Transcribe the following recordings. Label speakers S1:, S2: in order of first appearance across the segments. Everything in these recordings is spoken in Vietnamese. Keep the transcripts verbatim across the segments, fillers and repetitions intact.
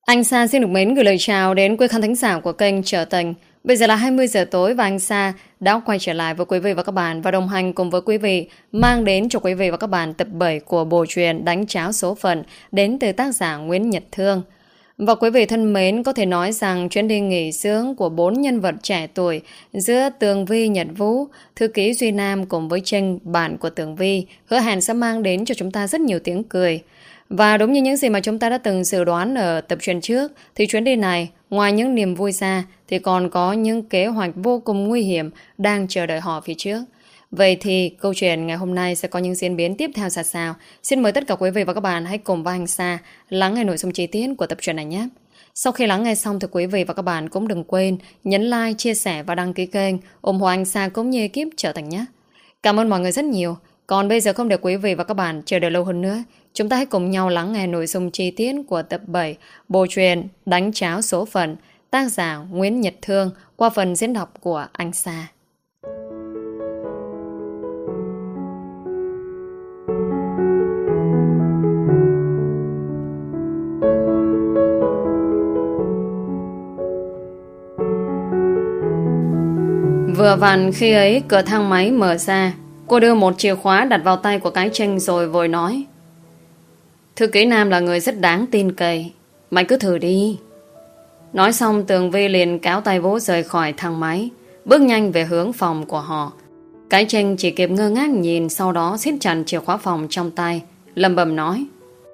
S1: Anh Sa xin được mến gửi lời chào đến quý khán thính giả của kênh Trở Tình. Bây giờ là hai mươi giờ tối và anh Sa đã quay trở lại với quý vị và các bạn và đồng hành cùng với quý vị mang đến cho quý vị và các bạn tập bảy của bộ truyện Đánh Tráo Số Phận đến từ tác giả Nguyễn Nhật Thương. Và quý vị thân mến, có thể nói rằng chuyến đi nghỉ dưỡng của bốn nhân vật trẻ tuổi giữa Tường Vi, Nhật Vũ, thư ký Duy Nam cùng với Trinh, bạn của Tường Vi, hứa hẹn sẽ mang đến cho chúng ta rất nhiều tiếng cười. Và đúng như những gì mà chúng ta đã từng dự đoán ở tập truyện trước, thì chuyến đi này, ngoài những niềm vui ra, thì còn có những kế hoạch vô cùng nguy hiểm đang chờ đợi họ phía trước. Vậy thì câu chuyện ngày hôm nay sẽ có những diễn biến tiếp theo ra sao? Xin mời tất cả quý vị và các bạn hãy cùng với anh Sa lắng nghe nội dung chi tiết của tập truyện này nhé. Sau khi lắng nghe xong thì quý vị và các bạn cũng đừng quên nhấn like, chia sẻ và đăng ký kênh, ủng hộ anh Sa cũng như ekip Trở Thành nhé. Cảm ơn mọi người rất nhiều. Còn bây giờ không để quý vị và các bạn chờ đợi lâu hơn nữa, chúng ta hãy cùng nhau lắng nghe nội dung chi tiết của tập bảy bộ truyện Đánh Tráo Số Phận, tác giả Nguyễn Nhật Thương qua phần diễn đọc của anh Sa. Vừa vặn khi ấy cửa thang máy mở ra, cô đưa một chìa khóa đặt vào tay của cái Trinh rồi vội nói: Thư ký Nam là người rất đáng tin cậy, mày cứ thử đi. Nói xong Tường Vi liền kéo tay Vũ rời khỏi thang máy, bước nhanh về hướng phòng của họ. Cái Trinh chỉ kịp ngơ ngác nhìn, sau đó siết chặt chìa khóa phòng trong tay, lẩm bẩm nói: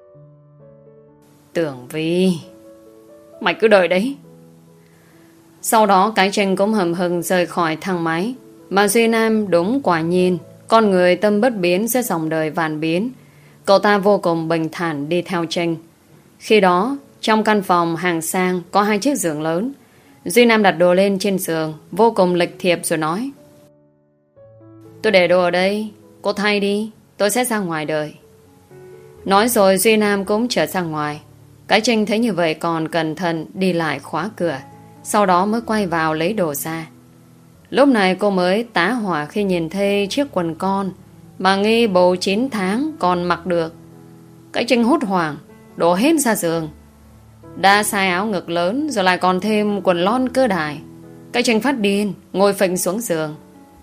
S1: Tường Vi, mày cứ đợi đấy. Sau đó cái Trinh cũng hầm hừng rời khỏi thang máy. Mà Duy Nam đúng quả nhiên, con người tâm bất biến sẽ dòng đời vạn biến. Cậu ta vô cùng bình thản đi theo Trinh. Khi đó, trong căn phòng hàng sang có hai chiếc giường lớn. Duy Nam đặt đồ lên trên giường, vô cùng lịch thiệp rồi nói: Tôi để đồ ở đây, cô thay đi, tôi sẽ ra ngoài đời. Nói rồi Duy Nam cũng trở ra ngoài. Cái Trinh thấy như vậy còn cẩn thận đi lại khóa cửa, sau đó mới quay vào lấy đồ ra. Lúc này cô mới tá hỏa khi nhìn thấy chiếc quần con mà nghi bầu chín tháng còn mặc được. Cái Trinh hốt hoảng đổ hết ra giường. Đã sai áo ngực lớn rồi lại còn thêm quần lon cơ đài. Cái Trinh phát điên ngồi phịch xuống giường.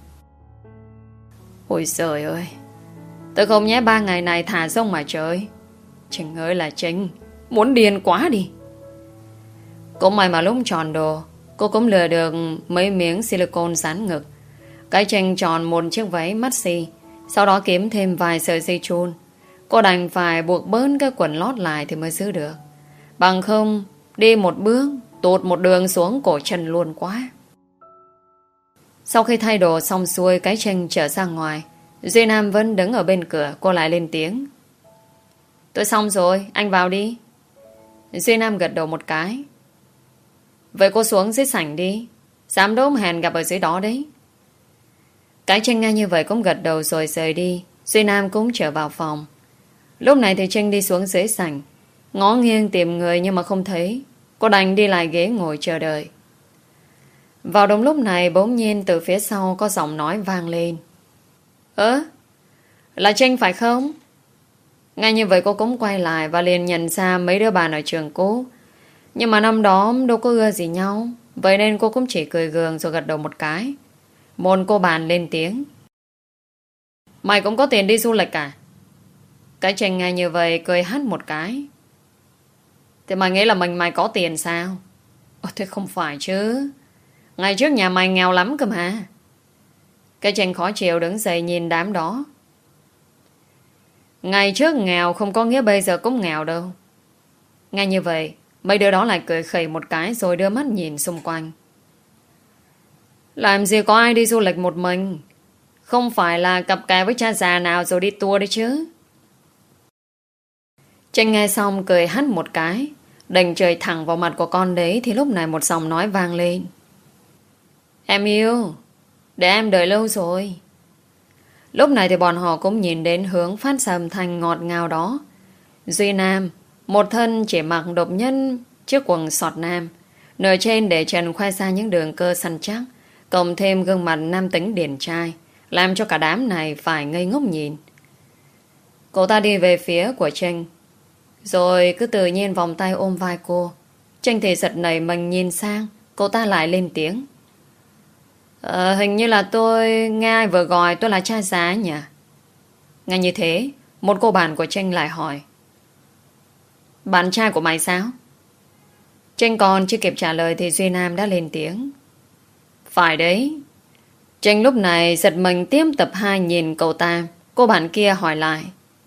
S1: Ôi trời ơi, tôi không nhé ba ngày này thả rông mà trời. Trinh ơi là Trinh, muốn điên quá đi. Cũng may mà lúc tròn đồ, cô cũng lừa được mấy miếng silicone dán ngực. Cái Trinh tròn một chiếc váy maxi, sau đó kiếm thêm vài sợi dây chun. Cô đành phải buộc bớn cái quần lót lại thì mới giữ được. Bằng không, đi một bước, tụt một đường xuống cổ chân luôn quá. Sau khi thay đồ xong xuôi, cái Trinh trở ra ngoài. Duy Nam vẫn đứng ở bên cửa, cô lại lên tiếng: Tôi xong rồi, anh vào đi. Duy Nam gật đầu một cái. Vậy cô xuống dưới sảnh đi, giám đốc hẹn gặp ở dưới đó đấy. Cái Trinh nghe như vậy cũng gật đầu rồi rời đi. Duy Nam cũng trở vào phòng. Lúc này thì Trinh đi xuống dưới sảnh, ngó nghiêng tìm người nhưng mà không thấy. Cô đành đi lại ghế ngồi chờ đợi. Vào đúng lúc này bỗng nhiên từ phía sau có giọng nói vang lên: Ơ, là Trinh phải không? Ngay như vậy cô cũng quay lại và liền nhận ra mấy đứa bạn ở trường cũ. Nhưng mà năm đó đâu có ưa gì nhau, vậy nên cô cũng chỉ cười gượng rồi gật đầu một cái. Một cô bạn lên tiếng: Mày cũng có tiền đi du lịch à? Cái Trinh nghe như vậy cười hắt một cái. Thì mày nghĩ là mình mày có tiền sao? Ồ, thế không phải chứ, ngày trước nhà mày nghèo lắm cơ mà. Cái Trinh khó chịu đứng dậy nhìn đám đó. Ngày trước nghèo không có nghĩa bây giờ cũng nghèo đâu. Nghe như vậy mấy đứa đó lại cười khẩy một cái rồi đưa mắt nhìn xung quanh. Làm gì có ai đi du lịch một mình, không phải là cặp kè với cha già nào rồi đi tour đấy chứ. Trinh nghe xong cười hắt một cái, định trời thẳng vào mặt của con đấy thì lúc này một giọng nói vang lên: Em yêu, để em đợi lâu rồi. Lúc này thì bọn họ cũng nhìn đến hướng phát ra âm thanh ngọt ngào đó. Duy Nam, một thân chỉ mặc độc nhân chiếc quần sọt nam, nửa trên để trần khoe ra những đường cơ săn chắc, cộng thêm gương mặt nam tính điển trai, làm cho cả đám này phải ngây ngốc nhìn. Cô ta đi về phía của Trinh, rồi cứ tự nhiên vòng tay ôm vai cô, Tranh thì giật nảy mình nhìn sang. Cô ta lại lên tiếng. Ờ, hình như là tôi nghe ai vừa gọi tôi là cha già nhỉ? Ngay như thế, một cô bạn của Tranh lại hỏi. Bạn trai của mày sao? Tranh còn chưa kịp trả lời thì Duy Nam đã lên tiếng. Phải đấy. Tranh lúc này giật mình tiếp tập hai nhìn cậu ta. Cô bạn kia hỏi lại.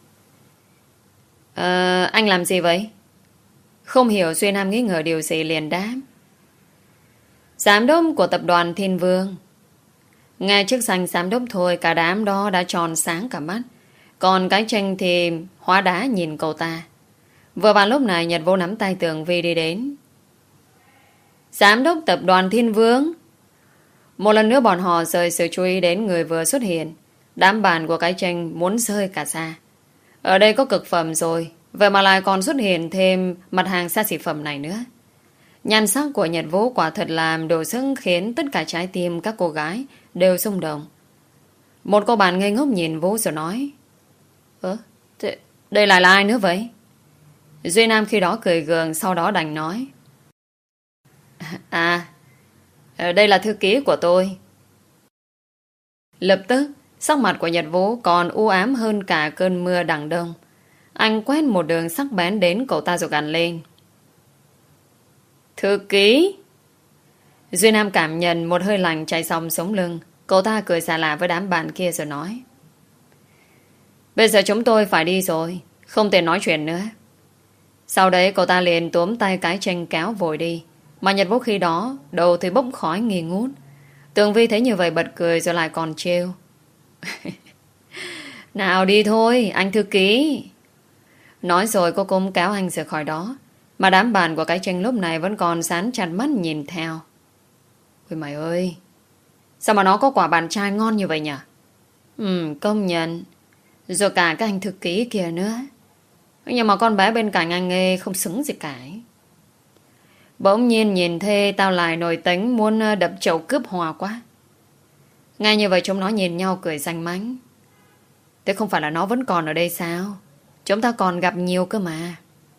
S1: Ờ, anh làm gì vậy? Không hiểu Duy Nam nghi ngờ điều gì liền đáp. Giám đốc của tập đoàn Thiên Vương. Nghe chức danh giám đốc thôi, cả đám đó đã tròn sáng cả mắt. Còn cái Tranh thì hóa đá nhìn cậu ta. Vừa vào lúc này Nhật Vũ nắm tay Tường Vi đi đến. Giám đốc tập đoàn Thiên Vương. Một lần nữa bọn họ rời sự chú ý đến người vừa xuất hiện. Đám bạn của cái Tranh muốn rơi cả xa. Ở đây có cực phẩm rồi, vậy mà lại còn xuất hiện thêm mặt hàng xa xỉ phẩm này nữa. Nhan sắc của Nhật Vũ quả thật làm đồ sức khiến tất cả trái tim các cô gái đều xung động. Một cô bạn ngây ngốc nhìn Vũ rồi nói. Ơ, thế đây lại là ai nữa vậy? Duy Nam khi đó cười gượng, sau đó đành nói. À, đây là thư ký của tôi. Lập tức, sắc mặt của Nhật Vũ còn u ám hơn cả cơn mưa đằng đông. Anh quét một đường sắc bén đến cậu ta rồi gằn lên. Thư ký? Duy Nam cảm nhận một hơi lạnh chạy xong sống lưng. Cậu ta cười xà lạ với đám bạn kia rồi nói. Bây giờ chúng tôi phải đi rồi, không thể nói chuyện nữa. Sau đấy cậu ta liền túm tay cái Tranh kéo vội đi. Mà Nhật Vũ khi đó đầu thì bốc khói nghi ngút. Tường Vi thấy như vậy bật cười rồi lại còn trêu. Nào đi thôi anh thư ký. Nói rồi cô cũng kéo anh rời khỏi đó. Mà đám bạn của cái Tranh lúc này vẫn còn sán chặt mắt nhìn theo. Ôi mày ơi, sao mà nó có quả bạn trai ngon như vậy nhỉ? Ừ, công nhận. Rồi cả cái anh thư ký kia nữa. Nhưng mà con bé bên cạnh anh ấy không xứng gì cả ấy. Bỗng nhiên nhìn thê tao lại nổi tính muốn đập chậu cướp hòa quá. Ngay như vậy chúng nó nhìn nhau cười ranh mánh. Thế không phải là nó vẫn còn ở đây sao? Chúng ta còn gặp nhiều cơ mà.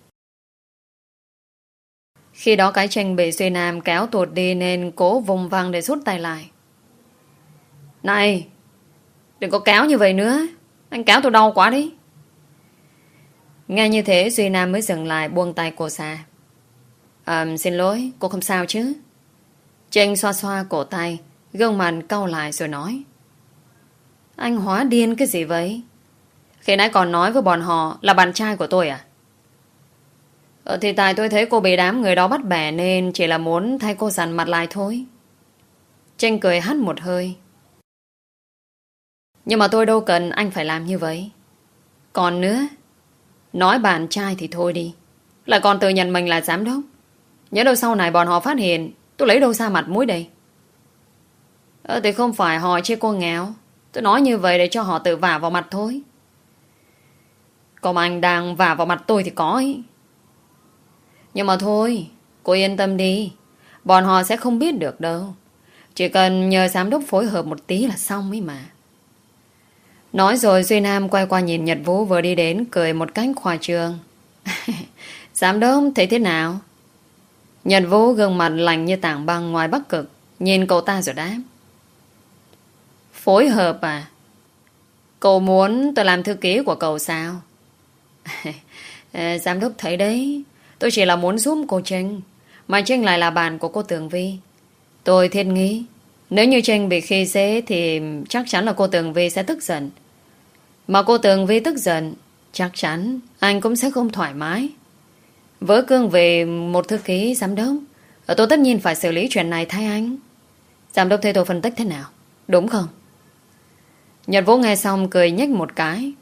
S1: Khi đó cái Tranh bị Duy Nam kéo tuột đi nên cố vùng vằng để rút tay lại. Này, đừng có kéo như vậy nữa. Anh kéo tôi đau quá đi. Nghe như thế Duy Nam mới dừng lại buông tay cô ra. À, xin lỗi, cô không sao chứ? Tranh xoa xoa cổ tay, gương mặt cau lại rồi nói. Anh hóa điên cái gì vậy? Khi nãy còn nói với bọn họ là bạn trai của tôi à? Ờ, thì tại tôi thấy cô bị đám người đó bắt bẻ nên chỉ là muốn thay cô dằn mặt lại thôi. Tranh cười hắt một hơi. Nhưng mà tôi đâu cần anh phải làm như vậy. Còn nữa, nói bạn trai thì thôi đi, lại còn tự nhận mình là giám đốc. Nhớ đâu sau này bọn họ phát hiện tôi lấy đâu ra mặt mũi đây. Ờ, thì không phải họ chê cô nghèo. Tôi nói như vậy để cho họ tự vả vào mặt thôi. Còn anh đang vả vào mặt tôi thì có ấy. Nhưng mà thôi, cô yên tâm đi. Bọn họ sẽ không biết được đâu. Chỉ cần nhờ giám đốc phối hợp một tí là xong ấy mà. Nói rồi Duy Nam quay qua nhìn Nhật Vũ vừa đi đến, cười một cách khoa trương. Giám đốc thấy thế nào? Nhật Vũ gương mặt lạnh như tảng băng ngoài Bắc Cực, nhìn cậu ta rồi đáp. Phối hợp à? Cậu muốn tôi làm thư ký của cậu sao? Giám đốc thấy đấy, tôi chỉ là muốn giúp cô Trinh, mà Trinh lại là bạn của cô Tường Vi. Tôi thiên nghĩ nếu như Trinh bị khi dễ thì chắc chắn là cô Tường Vi sẽ tức giận. Mà cô Tường Vi tức giận, chắc chắn anh cũng sẽ không thoải mái. Với cương vị một thư ký giám đốc, tôi tất nhiên phải xử lý chuyện này thay anh. Giám đốc thấy tôi phân tích thế nào, đúng không? Nhật Vũ nghe xong cười nhếch một cái.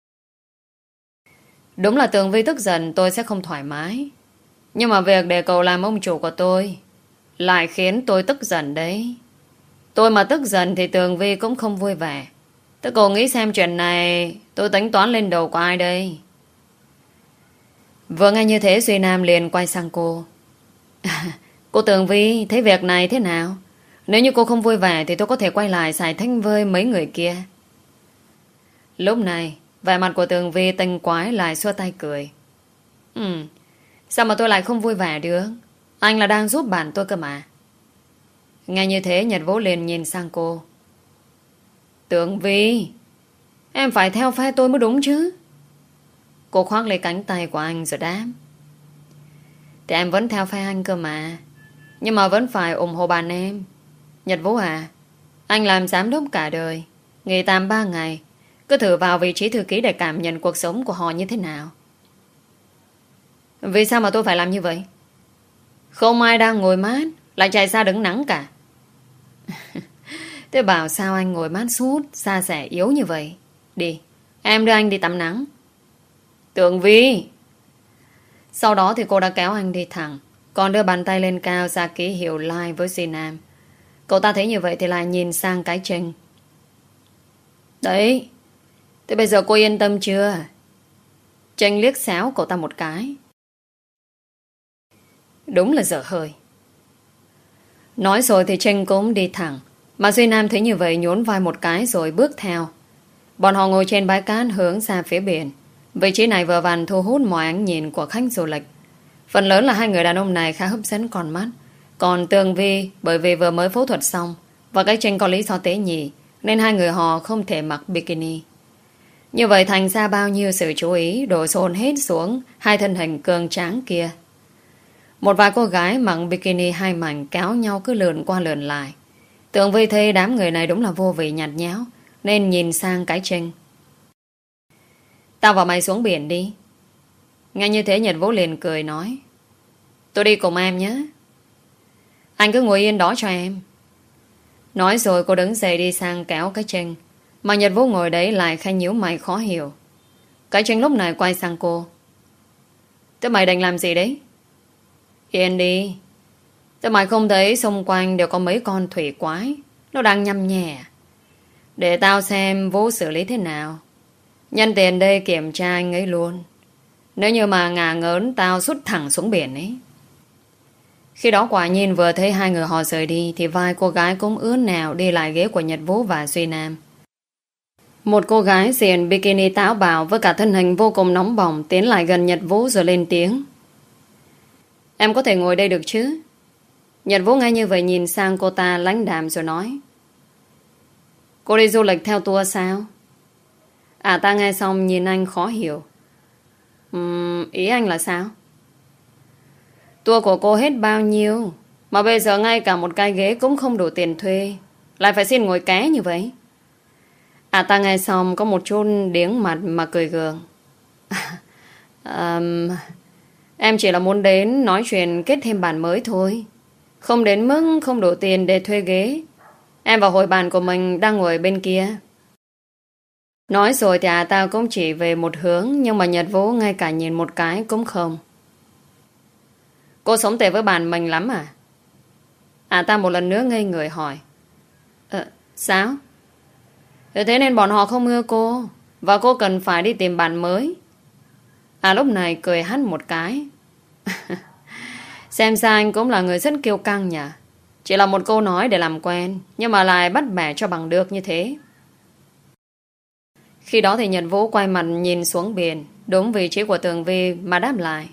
S1: Đúng là Tường Vi tức giận tôi sẽ không thoải mái. Nhưng mà việc để cậu làm ông chủ của tôi lại khiến tôi tức giận đấy. Tôi mà tức giận thì Tường Vi cũng không vui vẻ. Thế cậu nghĩ xem chuyện này tôi tính toán lên đầu của ai đây? Vừa nghe như thế Duy Nam liền quay sang cô. Cô Tường Vi thấy việc này thế nào? Nếu như cô không vui vẻ thì tôi có thể quay lại giải thích với mấy người kia. Lúc này vẻ mặt của Tường Vi tinh quái lại xua tay cười. Ừ, sao mà tôi lại không vui vẻ được? Anh là đang giúp bạn tôi cơ mà. Nghe như thế Nhật Vũ liền nhìn sang cô. Tường Vi, em phải theo phe tôi mới đúng chứ. Cô khoác lấy cánh tay của anh rồi đáp. Thì em vẫn theo phe anh cơ mà, nhưng mà vẫn phải ủng hộ bạn em. Nhật Vũ à, anh làm giám đốc cả đời, nghỉ tạm ba ngày, cứ thử vào vị trí thư ký để cảm nhận cuộc sống của họ như thế nào. Vì sao mà tôi phải làm như vậy? Không ai đang ngồi mát lại chạy xa đứng nắng cả. Thế bảo sao anh ngồi mát suốt, xa xẻ yếu như vậy? Đi, em đưa anh đi tắm nắng. Tường Vi. Sau đó thì cô đã kéo anh đi thẳng, còn đưa bàn tay lên cao ra ký hiệu like với Duy Nam. Cậu ta thấy như vậy thì lại nhìn sang cái Trinh. Đấy, thế bây giờ cô yên tâm chưa? Trinh liếc xéo cậu ta một cái. Đúng là dở hơi. Nói rồi thì Trinh cũng đi thẳng, mà Duy Nam thấy như vậy nhún vai một cái rồi bước theo. Bọn họ ngồi trên bãi cát hướng ra phía biển. Vị trí này vừa vặn thu hút mọi ánh nhìn của khách du lịch. Phần lớn là hai người đàn ông này khá hấp dẫn con mắt. Còn Tường Vi bởi vì vừa mới phẫu thuật xong và cái Trinh có lý do tế nhị nên hai người họ không thể mặc bikini. Như vậy thành ra bao nhiêu sự chú ý đổ dồn hết xuống hai thân hình cường tráng kia. Một vài cô gái mặc bikini hai mảnh kéo nhau cứ lượn qua lượn lại. Tường Vi thấy đám người này đúng là vô vị nhạt nhẽo nên nhìn sang cái Trinh. Tao và mày xuống biển đi. Nghe như thế Nhật Vũ liền cười nói. Tôi đi cùng em nhé. Anh cứ ngồi yên đó cho em. Nói rồi cô đứng dậy đi sang kéo cái Trinh, mà Nhật Vũ ngồi đấy lại khẽ nhíu mày khó hiểu. Cái Trinh lúc này quay sang cô. Thế mày định làm gì đấy? Yên đi. Thế mày không thấy xung quanh đều có mấy con thủy quái, nó đang nhăm nhè. Để tao xem Vũ xử lý thế nào. Nhân tiền đây kiểm tra anh ấy luôn. Nếu như mà ngả ngớn tao sút thẳng xuống biển ấy. Khi đó quả nhiên vừa thấy hai người họ rời đi thì vai cô gái cũng ướn nào đi lại ghế của Nhật Vũ và Duy Nam. Một cô gái diện bikini táo bạo với cả thân hình vô cùng nóng bỏng tiến lại gần Nhật Vũ rồi lên tiếng. Em có thể ngồi đây được chứ? Nhật Vũ nghe như vậy nhìn sang cô ta lãnh đạm rồi nói. Cô đi du lịch theo tour sao? À ta nghe xong nhìn anh khó hiểu. uhm, Ý anh là sao? Tour của cô hết bao nhiêu mà bây giờ ngay cả một cái ghế cũng không đủ tiền thuê, lại phải xin ngồi ké như vậy? À ta nghe xong có một chút điếng mặt mà cười gượng. um, Em chỉ là muốn đến nói chuyện kết thêm bàn mới thôi, không đến mức không đủ tiền để thuê ghế. Em và hội bàn của mình đang ngồi bên kia. Nói rồi thì à ta cũng chỉ về một hướng, nhưng mà Nhật Vũ ngay cả nhìn một cái cũng không. Cô sống tệ với bạn mình lắm à? À ta một lần nữa ngây người hỏi. Ờ, sao? Thế nên bọn họ không ưa cô, và cô cần phải đi tìm bạn mới. À lúc này cười hắt một cái. Xem ra anh cũng là người rất kiêu căng nhỉ. Chỉ là một câu nói để làm quen, nhưng mà lại bắt bẻ cho bằng được như thế. Khi đó thì Nhật Vũ quay mặt nhìn xuống biển, đúng vị trí của Tường Vi mà đáp lại.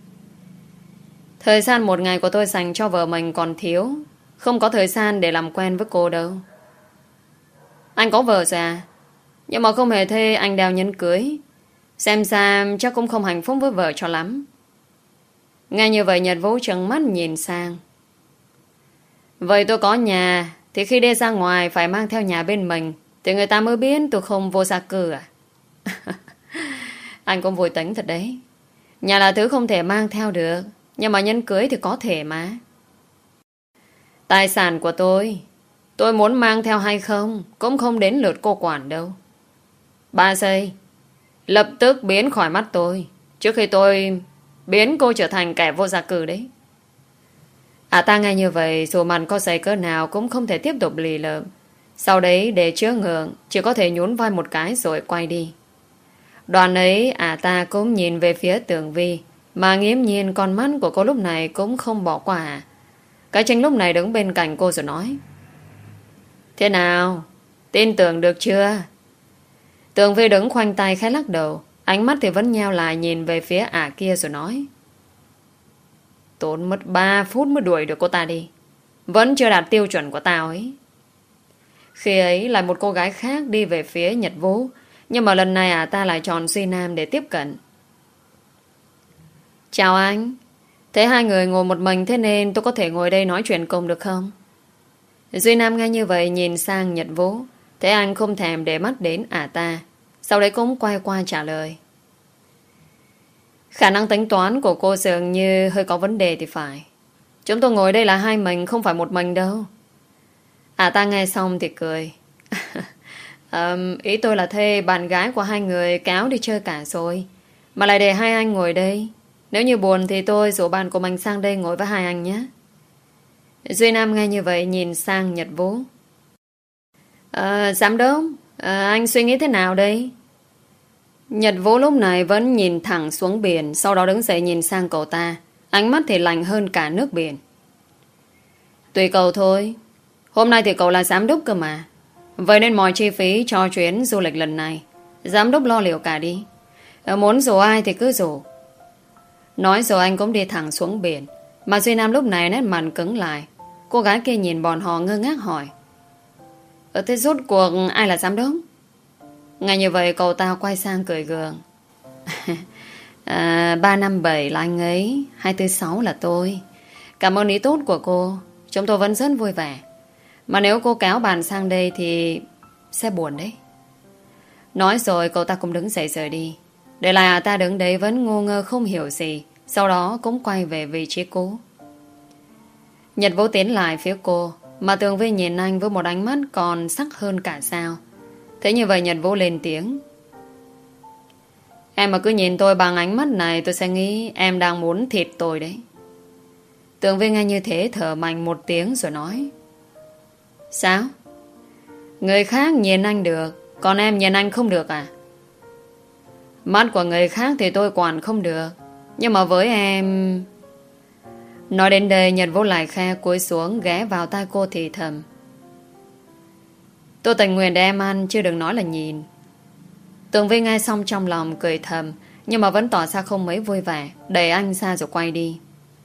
S1: Thời gian một ngày của tôi dành cho vợ mình còn thiếu, không có thời gian để làm quen với cô đâu. Anh có vợ rồi à? Nhưng mà không hề thuê anh đeo nhẫn cưới. Xem ra chắc cũng không hạnh phúc với vợ cho lắm. Nghe như vậy Nhật Vũ trừng mắt nhìn sang. Vậy tôi có nhà thì khi đi ra ngoài phải mang theo nhà bên mình thì người ta mới biết tôi không vô gia cư à? Anh cũng vui tính thật đấy. Nhà là thứ không thể mang theo được, nhưng mà nhẫn cưới thì có thể mà. Tài sản của tôi, tôi muốn mang theo hay không cũng không đến lượt cô quản đâu. Ba giây, lập tức biến khỏi mắt tôi, trước khi tôi biến cô trở thành kẻ vô gia cư đấy. À ta nghe như vậy, dù mặt có dày cỡ nào cũng không thể tiếp tục lì lợm. Sau đấy để chứa ngượng, chỉ có thể nhún vai một cái rồi quay đi. Đoàn ấy à ta cũng nhìn về phía Tường Vi, mà nghiễm nhiên con mắt của cô lúc này cũng không bỏ qua. Cái Trinh lúc này đứng bên cạnh cô rồi nói. Thế nào? Tin tưởng được chưa? Tường Vi đứng khoanh tay khẽ lắc đầu, ánh mắt thì vẫn nheo lại nhìn về phía ả kia rồi nói. Tốn mất ba phút mới đuổi được cô ta đi. Vẫn chưa đạt tiêu chuẩn của tao ấy. Khi ấy lại một cô gái khác đi về phía Nhật Vũ. Nhưng mà lần này à ta lại chọn Duy Nam để tiếp cận. Chào anh. Thế hai người ngồi một mình, thế nên tôi có thể ngồi đây nói chuyện cùng được không? Duy Nam nghe như vậy nhìn sang Nhật Vũ. Thế anh không thèm để mắt đến ả ta. Sau đấy cũng quay qua trả lời. Khả năng tính toán của cô dường như hơi có vấn đề thì phải. Chúng tôi ngồi đây là hai mình, không phải một mình đâu. Ả ta nghe xong thì cười. um, Ý tôi là thuê bạn gái của hai người kéo đi chơi cả rồi, mà lại để hai anh ngồi đây. Nếu như buồn thì tôi rủ bạn của mình sang đây ngồi với hai anh nhé. Duy Nam nghe như vậy nhìn sang Nhật Vũ. À, giám đốc, à, anh suy nghĩ thế nào đây? Nhật Vũ lúc này vẫn nhìn thẳng xuống biển, sau đó đứng dậy nhìn sang cậu ta. Ánh mắt thì lạnh hơn cả nước biển. Tùy cậu thôi. Hôm nay thì cậu là giám đốc cơ mà. Vậy nên mọi chi phí cho chuyến du lịch lần này giám đốc lo liệu cả đi. Muốn rủ ai thì cứ rủ. Nói rồi anh cũng đi thẳng xuống biển. Mà Duy Nam lúc này nét mặt cứng lại. Cô gái kia nhìn bọn họ ngơ ngác hỏi. Ở thế rốt cuộc ai là giám đốc? Ngay như vậy cậu ta quay sang cười gượng. à, ba năm bảy là anh ấy, hai tư sáu là tôi. Cảm ơn ý tốt của cô. Chúng tôi vẫn rất vui vẻ. Mà nếu cô kéo bạn sang đây thì sẽ buồn đấy. Nói rồi cậu ta cũng đứng dậy rời đi. Để lại à ta đứng đấy vẫn ngu ngơ không hiểu gì. Sau đó cũng quay về vị trí cũ. Nhật Vũ tiến lại phía cô. Mà Tường Vi nhìn anh với một ánh mắt còn sắc hơn cả sao. Thế như vậy Nhật Vũ lên tiếng. Em mà cứ nhìn tôi bằng ánh mắt này, tôi sẽ nghĩ em đang muốn thịt tôi đấy. Tường Vi nghe như thế thở mạnh một tiếng rồi nói. Sao? Người khác nhìn anh được, còn em nhìn anh không được à? Mắt của người khác thì tôi quản không được, nhưng mà với em... Nói đến đây Nhật Vũ lại khe cúi xuống ghé vào tai cô thì thầm. Tôi tình nguyện để em ăn, chứ đừng nói là nhìn. Tường Vi nghe xong trong lòng cười thầm, nhưng mà vẫn tỏ ra không mấy vui vẻ. Đẩy anh ra rồi quay đi.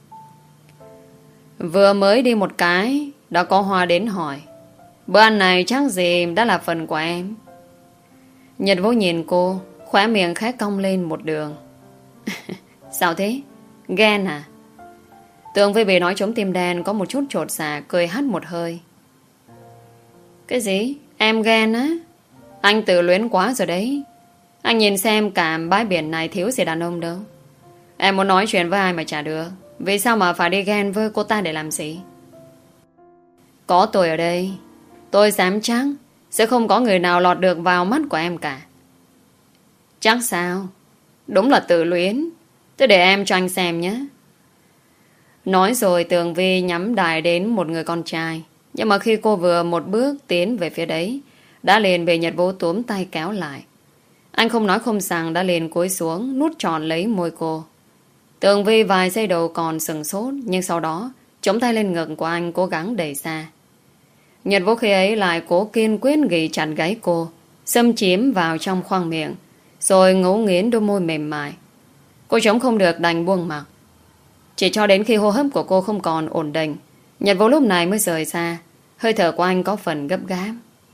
S1: Vừa mới đi một cái đã có Hoa đến hỏi. Bữa ăn này chắc gì đã là phần của em? Nhật Vũ nhìn cô, khóe miệng khẽ cong lên một đường. Sao thế? Ghen à? Tường Vi bị nói trống tim đen có một chút chột dạ, cười hắt một hơi. Cái gì? Em ghen á? Anh tự luyến quá rồi đấy. Anh nhìn xem cả bãi biển này thiếu gì đàn ông đâu. Em muốn nói chuyện với ai mà chả được. Vì sao mà phải đi ghen với cô ta để làm gì? Có tôi ở đây, tôi dám chắc sẽ không có người nào lọt được vào mắt của em cả. Chắc sao? Đúng là tự luyến. Thế để em cho anh xem nhé. Nói rồi Tường Vi nhắm đài đến một người con trai. Nhưng mà khi cô vừa một bước tiến về phía đấy, đã liền bị Nhật Vũ túm tay kéo lại. Anh không nói không rằng đã liền cúi xuống, nút tròn lấy môi cô. Tường Vi vài giây đầu còn sừng sốt, nhưng sau đó chống tay lên ngực của anh cố gắng đẩy xa. Nhật Vũ khi ấy lại cố kiên quyết ghi chặt gáy cô, xâm chiếm vào trong khoang miệng, rồi ngấu nghiến đôi môi mềm mại. Cô chống không được đành buông mặc. Chỉ cho đến khi hô hấp của cô không còn ổn định, Nhật Vũ lúc này mới rời xa. Hơi thở của anh có phần gấp gáp.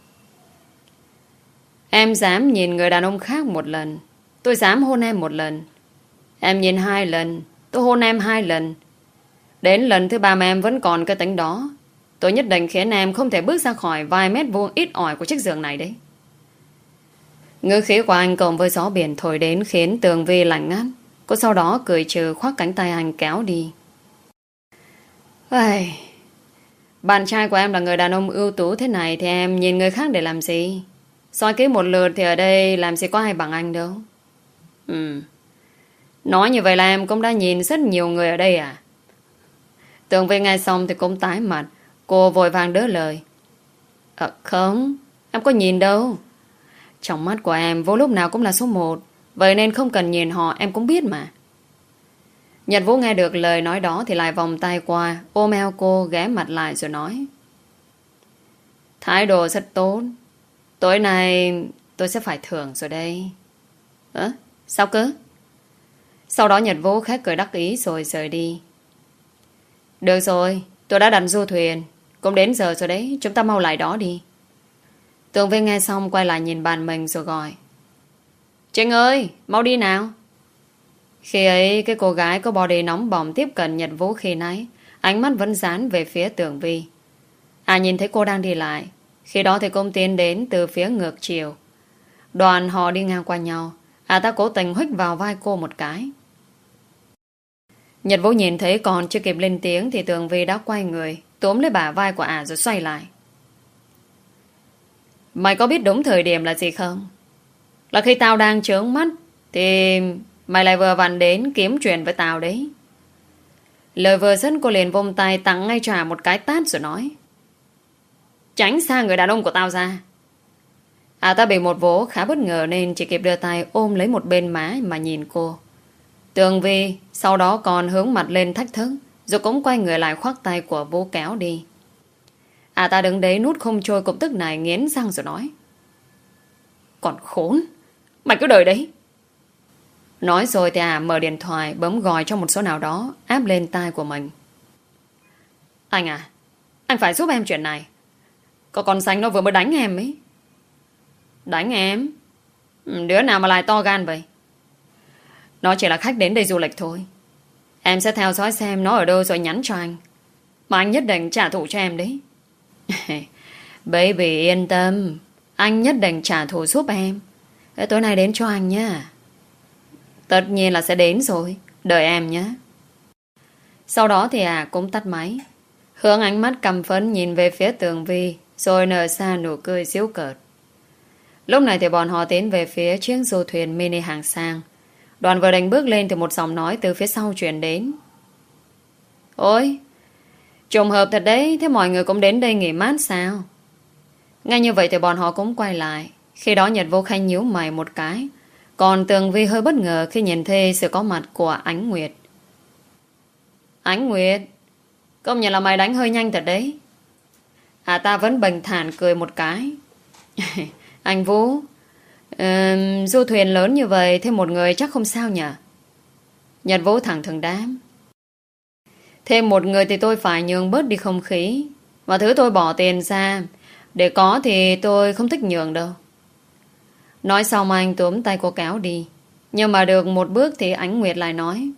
S1: Em dám nhìn người đàn ông khác một lần, tôi dám hôn em một lần. Em nhìn hai lần, tôi hôn em hai lần. Đến lần thứ ba mà em vẫn còn cái tính đó, tôi nhất định khiến em không thể bước ra khỏi vài mét vuông ít ỏi của chiếc giường này đấy. Ngữ khí của anh cộng với gió biển thổi đến khiến Tường Vi lạnh ngắt. Cô sau đó cười trừ khoác cánh tay anh kéo đi. Ây, bạn trai của em là người đàn ông ưu tú thế này thì em nhìn người khác để làm gì? Soi kỹ một lượt thì ở đây làm gì có ai bằng anh đâu. Ừ. Nói như vậy là em cũng đã nhìn rất nhiều người ở đây à? Tường Vi nghe xong thì cũng tái mặt. Cô vội vàng đỡ lời. Ờ không, em có nhìn đâu. Trong mắt của em vô lúc nào cũng là số một, vậy nên không cần nhìn họ em cũng biết mà. Nhật Vũ nghe được lời nói đó thì lại vòng tay qua, ôm eo cô ghé mặt lại rồi nói. Thái độ rất tốt. Tối nay tôi sẽ phải thưởng rồi đây. Ơ, sao cơ? Sau đó Nhật Vũ khét cười đắc ý rồi rời đi. Được rồi, tôi đã đặt du thuyền. Cũng đến giờ rồi đấy, chúng ta mau lại đó đi. Tường Vi nghe xong quay lại nhìn bàn mình rồi gọi. Trinh ơi, mau đi nào. Khi ấy, cái cô gái có body nóng bỏng tiếp cận Nhật Vũ khi nãy, ánh mắt vẫn dán về phía Tường Vi. À nhìn thấy cô đang đi lại. Khi đó thì công tiến đến từ phía ngược chiều. Đoàn họ đi ngang qua nhau. À ta cố tình huých vào vai cô một cái. Nhật Vũ nhìn thấy còn chưa kịp lên tiếng thì Tường Vi đã quay người, túm lấy bả vai của ả rồi xoay lại. Mày có biết đúng thời điểm là gì không? Là khi tao đang trướng mắt thì mày lại vừa vặn đến kiếm chuyện với tao đấy. Lời vừa dứt cô liền vung tay tặng ngay cho ả một cái tát rồi nói. Tránh xa người đàn ông của tao ra. À ta bị một vố khá bất ngờ nên chỉ kịp đưa tay ôm lấy một bên má mà nhìn cô. Tường Vi sau đó còn hướng mặt lên thách thức, rồi cũng quay người lại khoác tay của Vũ kéo đi. À ta đứng đấy nút không trôi cục tức này, nghiến răng rồi nói. Còn khốn, mày cứ đợi đấy. Nói rồi thì à mở điện thoại bấm gọi cho một số nào đó, áp lên tai của mình. Anh à, anh phải giúp em chuyện này. Có con xanh nó vừa mới đánh em ấy. Đánh em? Đứa nào mà lại to gan vậy? Nó chỉ là khách đến đây du lịch thôi. Em sẽ theo dõi xem nó ở đâu rồi nhắn cho anh. Mà anh nhất định trả thù cho em đấy. Baby yên tâm, anh nhất định trả thù giúp em. Thế tối nay đến cho anh nhá. Tất nhiên là sẽ đến rồi, đợi em nhé. Sau đó thì à cũng tắt máy, hướng ánh mắt căm phẫn nhìn về phía Tường Vi, rồi nở ra nụ cười giễu cợt. Lúc này thì bọn họ tiến về phía chiếc du thuyền mini hàng sang. Đoàn vừa đánh bước lên thì một giọng nói từ phía sau truyền đến. Ôi, trùng hợp thật đấy, thế mọi người cũng đến đây nghỉ mát sao? Ngay như vậy thì bọn họ cũng quay lại. Khi đó Nhật Vô Khanh nhíu mày một cái. Còn Tường Vi hơi bất ngờ khi nhìn thấy sự có mặt của Ánh Nguyệt. Ánh Nguyệt, công nhận là mày đánh hơi nhanh thật đấy. À ta vẫn bình thản cười một cái. Anh Vũ, uh, du thuyền lớn như vậy thêm một người chắc không sao nhỉ? Nhật Vũ thẳng thừng đáp. Thêm một người thì tôi phải nhường bớt đi không khí. Và thứ tôi bỏ tiền ra để có thì tôi không thích nhường đâu. Nói xong anh túm tay cô kéo đi. Nhưng mà được một bước thì Ánh Nguyệt lại nói.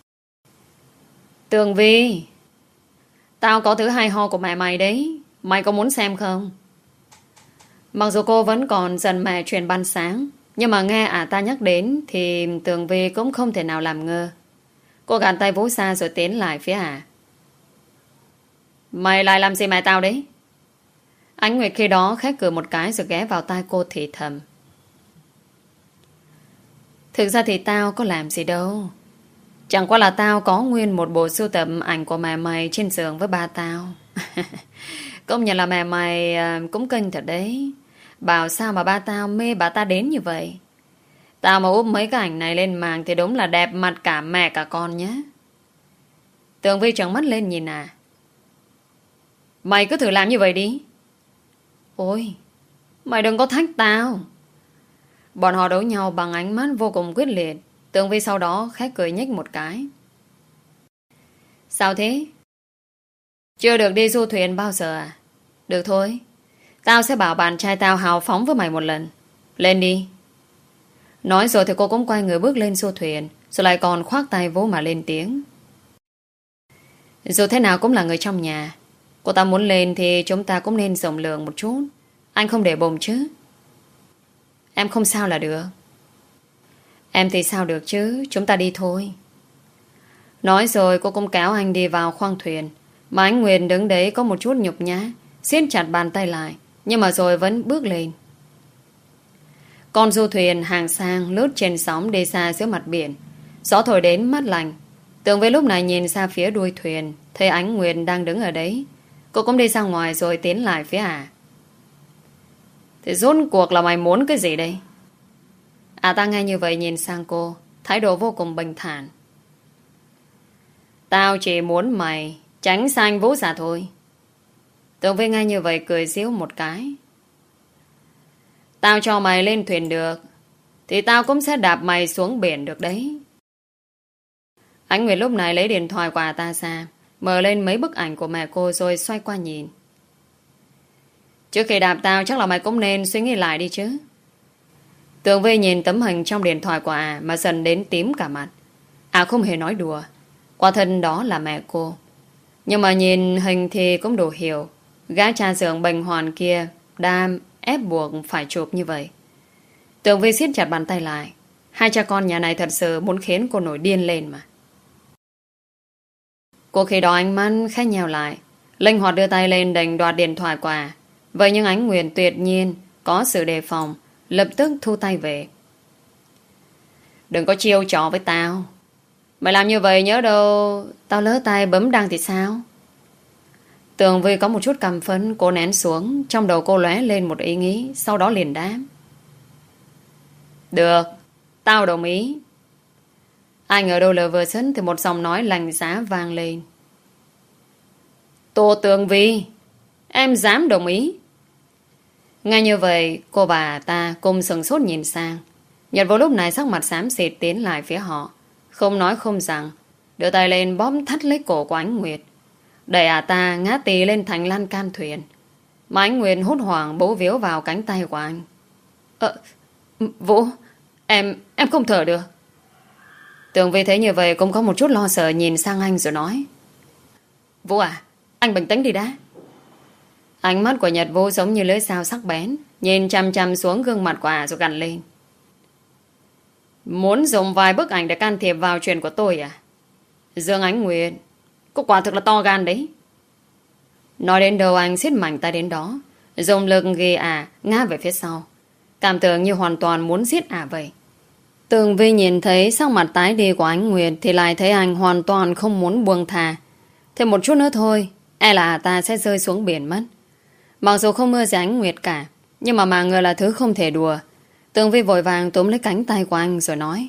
S1: Tường Vi, tao có thứ hay ho của mẹ mày đấy. Mày có muốn xem không? Mặc dù cô vẫn còn giận mẹ chuyện ban sáng, nhưng mà nghe ả ta nhắc đến thì Tường Vi cũng không thể nào làm ngơ. Cô gạt tay Vũ ra rồi tiến lại phía ả. Mày lại làm gì mẹ tao đấy? Ánh Nguyệt khi đó khét cười một cái rồi ghé vào tai cô thì thầm. Thực ra thì tao có làm gì đâu. Chẳng qua là tao có nguyên một bộ sưu tập ảnh của mẹ mày trên giường với ba tao. Công nhận là mẹ mày cũng kinh thật đấy. Bảo sao mà ba tao mê bà ta đến như vậy. Tao mà úp mấy cái ảnh này lên mạng thì đúng là đẹp mặt cả mẹ cả con nhé. Tường Vi trợn mắt lên nhìn à. Mày cứ thử làm như vậy đi. Ôi, mày đừng có thách tao. Bọn họ đấu nhau bằng ánh mắt vô cùng quyết liệt. Tường Vi sau đó khét cười nhếch một cái. Sao thế? Chưa được đi du thuyền bao giờ à? Được thôi, tao sẽ bảo bạn trai tao hào phóng với mày một lần. Lên đi. Nói rồi thì cô cũng quay người bước lên du thuyền, rồi lại còn khoác tay Vũ mà lên tiếng. Dù thế nào cũng là người trong nhà. Cô ta muốn lên thì chúng ta cũng nên rộng lượng một chút. Anh không để bụng chứ? Em không sao là được. Em thì sao được chứ? Chúng ta đi thôi. Nói rồi cô cũng kéo anh đi vào khoang thuyền. Mà anh Nguyên đứng đấy có một chút nhục nhã, siết chặt bàn tay lại, nhưng mà rồi vẫn bước lên. Con du thuyền hàng sang lướt trên sóng đi xa giữa mặt biển. Gió thổi đến mát lành. Tường Vi lúc này nhìn ra phía đuôi thuyền, thấy Ánh Nguyệt đang đứng ở đấy. Cô cũng đi ra ngoài rồi tiến lại phía ả. Thì rốt cuộc là mày muốn cái gì đây? À ta nghe như vậy nhìn sang cô, thái độ vô cùng bình thản. Tao chỉ muốn mày tránh xa anh Vũ giả thôi. Tường Vi nghe như vậy cười giễu một cái. Tao cho mày lên thuyền được thì tao cũng sẽ đạp mày xuống biển được đấy. Ánh Nguyệt lúc này lấy điện thoại của ta ra, mở lên mấy bức ảnh của mẹ cô rồi xoay qua nhìn. Trước khi đạp tao chắc là mày cũng nên suy nghĩ lại đi chứ. Tường Vi nhìn tấm hình trong điện thoại của à mà dần đến tím cả mặt. À không hề nói đùa. Quả thân đó là mẹ cô. Nhưng mà nhìn hình thì cũng đủ hiểu. Gã cha dượng bệnh hoàn kia đam ép buộc phải chụp như vậy. Tường Vi siết chặt bàn tay lại. Hai cha con nhà này thật sự muốn khiến cô nổi điên lên mà. Cô khi đó ánh mắt khẽ nhèo lại, linh hoạt đưa tay lên định đoạt điện thoại của à. Vậy nhưng Ánh Nguyệt tuyệt nhiên có sự đề phòng, lập tức thu tay về. Đừng có chiêu trò với tao. Mày làm như vậy nhớ đâu tao lỡ tay bấm đăng thì sao? Tường Vi có một chút căm phẫn, cô nén xuống. Trong đầu cô lóe lên một ý nghĩ, sau đó liền đáp. Được, tao đồng ý. Ai ngờ đâu lời vừa dứt thì một giọng nói lạnh giá vang lên. Tô Tường Vi, em dám đồng ý? Ngay như vậy, cô bà ta cùng sừng sốt nhìn sang. Nhật vào lúc này sắc mặt xám xịt tiến lại phía họ. Không nói không rằng, đưa tay lên bóp thắt lấy cổ của Ánh Nguyệt. Đẩy ả ta ngã tì lên thành lan can thuyền. Mà Ánh Nguyệt hốt hoảng bấu víu vào cánh tay của anh. Ờ, Vũ, em, em không thở được. Tường Vi thấy như vậy cũng có một chút lo sợ nhìn sang anh rồi nói. Vũ à, anh bình tĩnh đi đã. Ánh mắt của Nhật Vũ giống như lưỡi dao sắc bén, nhìn chăm chăm xuống gương mặt của ả rồi gằn lên. Muốn dùng vài bức ảnh để can thiệp vào chuyện của tôi à? Dương Ánh Nguyệt, cô quả thực là to gan đấy. Nói đến đâu anh siết mạnh tay đến đó, dùng lực ghi ả ngã về phía sau, cảm tưởng như hoàn toàn muốn giết ả vậy. Tường Vi nhìn thấy sắc mặt tái đi của Ánh Nguyệt thì lại thấy anh hoàn toàn không muốn buông thà. Thêm một chút nữa thôi, e là ta sẽ rơi xuống biển mất. Mặc dù không mưa gì Ánh Nguyệt cả, nhưng mà mạng người là thứ không thể đùa. Tường Vi vội vàng túm lấy cánh tay của anh rồi nói.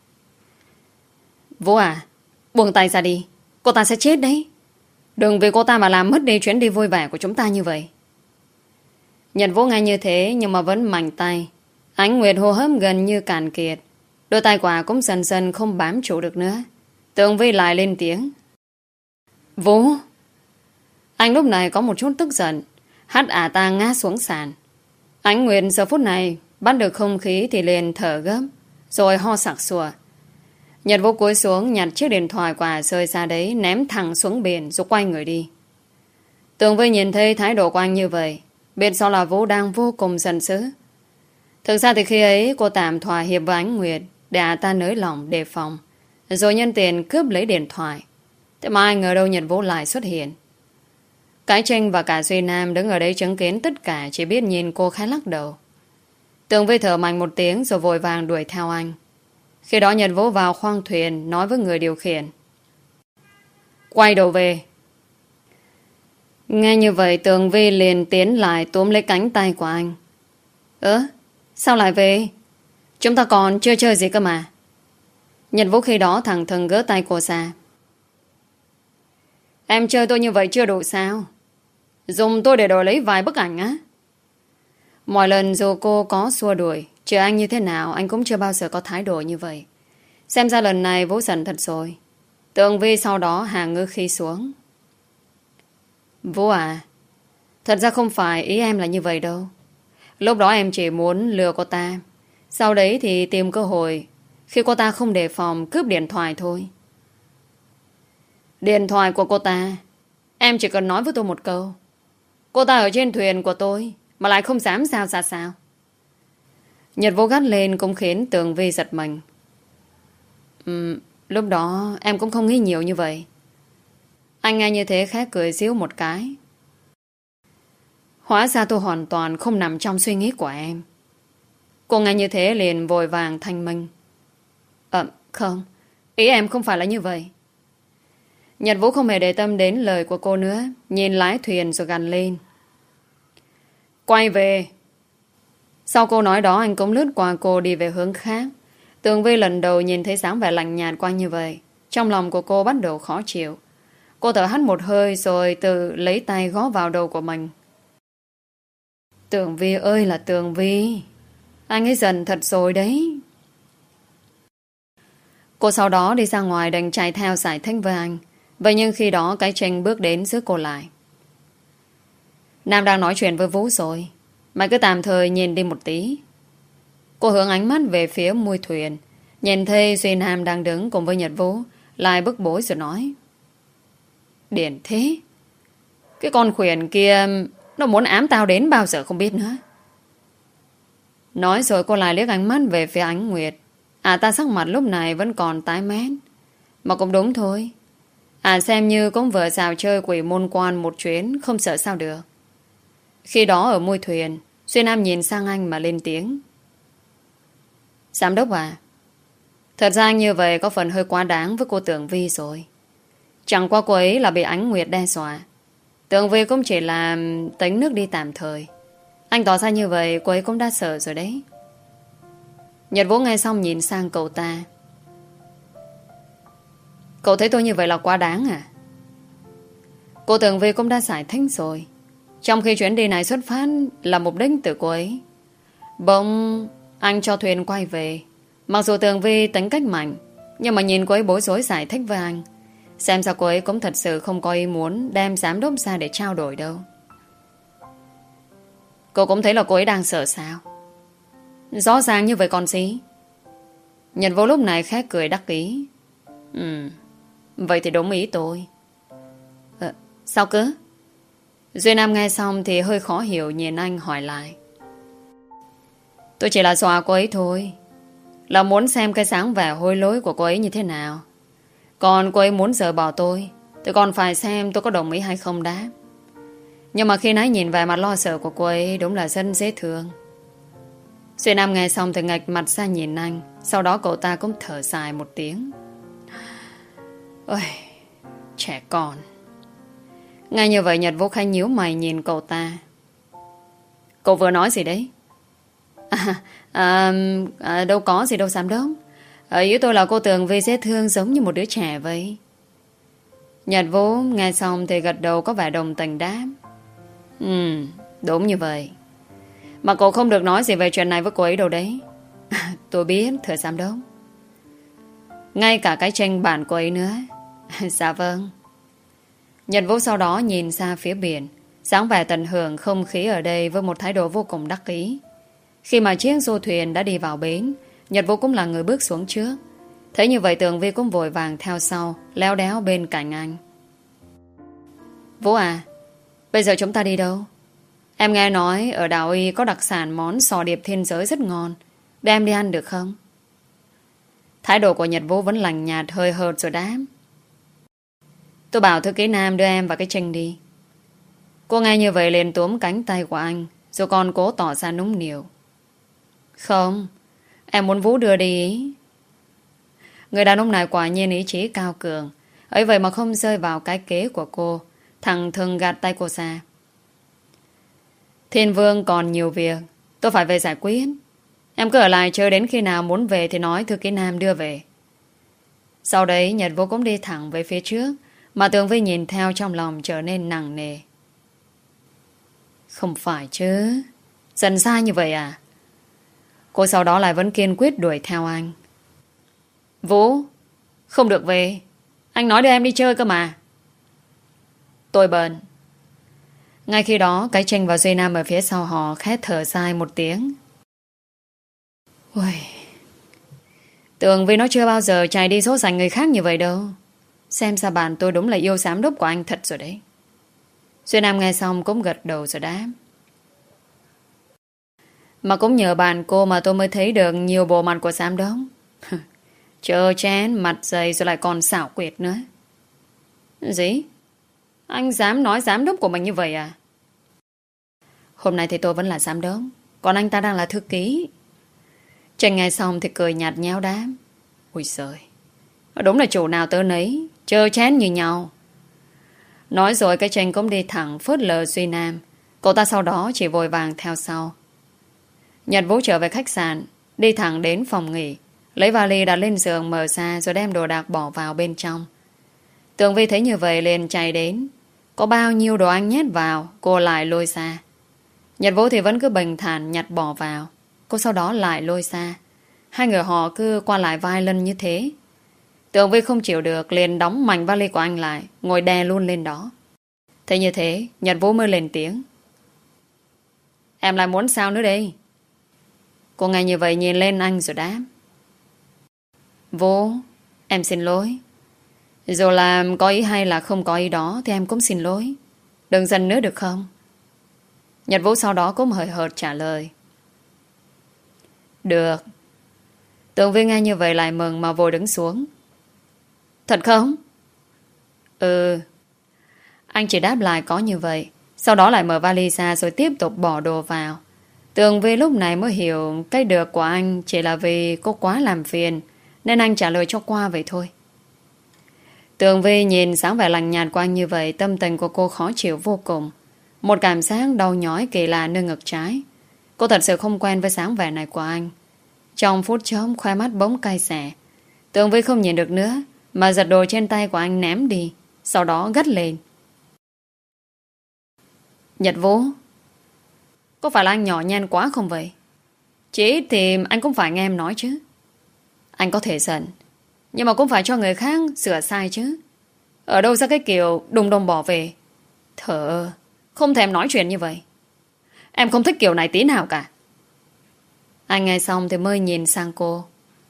S1: Vũ à, buông tay ra đi, cô ta sẽ chết đấy. Đừng vì cô ta mà làm mất đi chuyến đi vui vẻ của chúng ta như vậy. Nhật Vũ nghe như thế nhưng mà vẫn mạnh tay. Ánh Nguyệt hô hấp gần như cạn kiệt. Đôi tay quả cũng dần dần không bám trụ được nữa. Tường Vi lại lên tiếng. Vũ. Anh lúc này có một chút tức giận, hất ả ta ngã xuống sàn. Ánh Nguyệt giờ phút này bắt được không khí thì liền thở gấp, rồi ho sặc sùa. Nhật Vũ cúi xuống nhặt chiếc điện thoại của ả rơi ra đấy, ném thẳng xuống biển rồi quay người đi. Tường Vi nhìn thấy thái độ của anh như vậy, biết rõ là Vũ đang vô cùng giận dữ. Thực ra thì khi ấy cô tạm thỏa hiệp với Ánh Nguyệt để ả ta nới lòng đề phòng, rồi nhân tiền cướp lấy điện thoại. Thế mà ai ngờ đâu Nhật Vũ lại xuất hiện. Cái Trinh và cả Duy Nam đứng ở đây chứng kiến tất cả, chỉ biết nhìn cô khẽ lắc đầu. Tường Vi thở mạnh một tiếng rồi vội vàng đuổi theo anh. Khi đó Nhật Vũ vào khoang thuyền nói với người điều khiển. Quay đầu về. Nghe như vậy Tường Vi liền tiến lại túm lấy cánh tay của anh. Ơ, sao lại về? Chúng ta còn chưa chơi gì cơ mà. Nhật Vũ khi đó thẳng thừng gỡ tay cô ra. Em chơi tôi như vậy chưa đủ sao? Dùng tôi để đổi lấy vài bức ảnh á? Mọi lần dù cô có xua đuổi, chứ anh như thế nào anh cũng chưa bao giờ có thái độ như vậy. Xem ra lần này Vũ giận thật rồi. Tường Vi sau đó hạ ngữ khí xuống. Vũ à, thật ra không phải ý em là như vậy đâu. Lúc đó em chỉ muốn lừa cô ta, sau đấy thì tìm cơ hội khi cô ta không đề phòng cướp điện thoại thôi. Điện thoại của cô ta, em chỉ cần nói với tôi một câu. Cô ta ở trên thuyền của tôi mà lại không dám giao ra sao? Nhật Vũ gắt lên cũng khiến Tường Vi giật mình. Uhm, lúc đó em cũng không nghĩ nhiều như vậy. Anh nghe như thế khẽ cười xíu một cái. Hóa ra tôi hoàn toàn không nằm trong suy nghĩ của em. Cô nghe như thế liền vội vàng thanh minh. Ờ, không, ý em không phải là như vậy. Nhật Vũ không hề để tâm đến lời của cô nữa, nhìn lái thuyền rồi gằn lên. Quay về. Sau câu nói đó anh cũng lướt qua cô đi về hướng khác. Tường Vi lần đầu nhìn thấy dáng vẻ lạnh nhạt của anh như vậy, trong lòng của cô bắt đầu khó chịu. Cô thở hắt một hơi rồi tự lấy tay gõ vào đầu của mình. Tường Vi ơi là Tường Vi, anh ấy giận thật rồi đấy. Cô sau đó đi ra ngoài đành chạy theo giải thích với anh. Vậy nhưng khi đó cái Trinh bước đến giữ cô lại. Nam đang nói chuyện với Vũ rồi, mày cứ tạm thời nhìn đi một tí. Cô hướng ánh mắt về phía mui thuyền, nhìn thấy Duy Nam đang đứng cùng với Nhật Vũ, lại bức bối rồi nói: Điển thế, cái con khuyển kia nó muốn ám tao đến bao giờ không biết nữa. Nói rồi cô lại liếc ánh mắt về phía Ánh Nguyệt. À ta sắc mặt lúc này vẫn còn tái mét. Mà cũng đúng thôi, à xem như cũng vừa xào chơi quỷ môn quan một chuyến, không sợ sao được. Khi đó ở mui thuyền, Duy Nam nhìn sang anh mà lên tiếng: Giám đốc à, thật ra như vậy có phần hơi quá đáng với cô Tường Vi rồi. Chẳng qua cô ấy là bị Ánh Nguyệt đe dọa. Tường Vi cũng chỉ là tính nước đi tạm thời. Anh tỏ ra như vậy cô ấy cũng đã sợ rồi đấy. Nhật Vũ nghe xong nhìn sang cậu ta: Cậu thấy tôi như vậy là quá đáng à? Cô Tường Vi cũng đã giải thích rồi. Trong khi chuyến đi này xuất phát là mục đích từ cô ấy, bỗng anh cho thuyền quay về. Mặc dù Tường Vi tính cách mạnh, nhưng mà nhìn cô ấy bối rối giải thích với anh, xem ra cô ấy cũng thật sự không có ý muốn đem giám đốc ra để trao đổi đâu. Cô cũng thấy là cô ấy đang sợ sao? Rõ ràng như vậy còn gì. Nhật Vũ lúc này khẽ cười đắc ý: Ừ, vậy thì đúng ý tôi. ờ, Sao cứ? Duy Nam nghe xong thì hơi khó hiểu, nhìn anh hỏi lại: Tôi chỉ là dọa cô ấy thôi, là muốn xem cái sáng vẻ hôi lối của cô ấy như thế nào. Còn cô ấy muốn rời bỏ tôi, tôi còn phải xem tôi có đồng ý hay không đã. Nhưng mà khi nãy nhìn về mặt lo sợ của cô ấy, đúng là rất dễ thương. Duy Nam nghe xong thì ngạch mặt ra nhìn anh. Sau đó cậu ta cũng thở dài một tiếng: Ôi, trẻ con. Ngay như vậy Nhật Vũ khẽ nhíu mày nhìn cậu ta: Cậu vừa nói gì đấy? À, à, à, đâu có gì đâu giám đốc. Ở ý tôi là cô Tường Vi dễ thương giống như một đứa trẻ vậy. Nhật Vũ nghe xong thì gật đầu có vẻ đồng tình đáp: Ừ, đúng như vậy. Mà cậu không được nói gì về chuyện này với cô ấy đâu đấy. À, tôi biết thưa giám đốc. Ngay cả cái tranh bản cô ấy nữa. Dạ vâng. Nhật Vũ sau đó nhìn ra phía biển, sáng vẻ tận hưởng không khí ở đây với một thái độ vô cùng đắc ý. Khi mà chiếc du thuyền đã đi vào bến, Nhật Vũ cũng là người bước xuống trước. Thấy như vậy Tường Vi cũng vội vàng theo sau, léo đéo bên cạnh anh. Vũ à, bây giờ chúng ta đi đâu? Em nghe nói ở đảo Y có đặc sản món sò điệp thiên giới rất ngon. Để em đi ăn được không? Thái độ của Nhật Vũ vẫn lành nhạt hơi hợt rồi đáp: Tôi bảo thư ký Nam đưa em vào cái Trinh đi. Cô nghe như vậy liền túm cánh tay của anh, rồi còn cố tỏ ra nũng nịu: Không, em muốn Vũ đưa đi. Người đàn ông này quả nhiên ý chí cao cường, ấy vậy mà không rơi vào cái kế của cô, thẳng thừng gạt tay cô ra. Thiên Vương còn nhiều việc, tôi phải về giải quyết. Em cứ ở lại chơi, đến khi nào muốn về thì nói thư ký Nam đưa về. Sau đấy Nhật Vũ cũng đi thẳng về phía trước, mà Tường Vi nhìn theo trong lòng trở nên nặng nề. Không phải chứ, dần xa như vậy à? Cô sau đó lại vẫn kiên quyết đuổi theo anh. Vũ, không được về. Anh nói đưa em đi chơi cơ mà. Tôi bận. Ngay khi đó cái Trinh và Duy Nam ở phía sau họ khẽ thở dài một tiếng. Ui, Tường Vi nó chưa bao giờ chạy đi dỗ dành người khác như vậy đâu. Xem ra bạn tôi đúng là yêu giám đốc của anh thật rồi đấy. Duy Nam nghe xong cũng gật đầu rồi đáp: Mà cũng nhờ bạn cô mà tôi mới thấy được nhiều bộ mặt của giám đốc. Trơ chén, mặt dày rồi lại còn xảo quyệt nữa. Gì? Anh dám nói giám đốc của mình như vậy à? Hôm nay thì tôi vẫn là giám đốc, còn anh ta đang là thư ký. Trinh nghe xong thì cười nhạt nhẽo đáp: Ui giời, đúng là chủ nào tớ nấy, trơ chén như nhau. Nói rồi cái Trinh cũng đi thẳng phớt lờ Duy Nam. Cậu ta sau đó chỉ vội vàng theo sau. Nhật Vũ trở về khách sạn, đi thẳng đến phòng nghỉ, lấy vali đặt lên giường mở ra rồi đem đồ đạc bỏ vào bên trong. Tường Vi thấy như vậy liền chạy đến. Có bao nhiêu đồ ăn nhét vào, cô lại lôi ra. Nhật Vũ thì vẫn cứ bình thản nhặt bỏ vào. Cô sau đó lại lôi ra. Hai người họ cứ qua lại vài lần như thế. Tường Vi không chịu được, liền đóng mảnh vali của anh lại, ngồi đè luôn lên đó. Thế như thế, Nhật Vũ mới lên tiếng. Em lại muốn sao nữa đây? Cô nghe như vậy nhìn lên anh rồi đáp. Vũ, em xin lỗi. Dù là có ý hay là không có ý đó thì em cũng xin lỗi. Đừng giận nữa được không? Nhật Vũ sau đó cũng hời hợt trả lời. Được. Tường Vi nghe như vậy lại mừng mà vội đứng xuống. Thật không? Ừ. Anh chỉ đáp lại có như vậy. Sau đó lại mở vali ra rồi tiếp tục bỏ đồ vào. Tường Vi lúc này mới hiểu cái được của anh chỉ là vì cô quá làm phiền, nên anh trả lời cho qua vậy thôi. Tường Vi nhìn sáng vẻ lạnh nhạt của anh như vậy, tâm tình của cô khó chịu vô cùng. Một cảm giác đau nhói kỳ lạ nơi ngực trái. Cô thật sự không quen với sáng vẻ này của anh. Trong phút chốc khoe mắt bỗng cay xè. Tường Vi không nhìn được nữa mà giật đồ trên tay của anh ném đi, sau đó gắt lên. Nhật Vũ, có phải là anh nhỏ nhen quá không vậy? Chỉ ít thì anh cũng phải nghe em nói chứ. Anh có thể giận, nhưng mà cũng phải cho người khác sửa sai chứ. Ở đâu ra cái kiểu đùng đùng bỏ về? Thở, không thèm nói chuyện như vậy. Em không thích kiểu này tí nào cả. Anh nghe xong thì mới nhìn sang cô.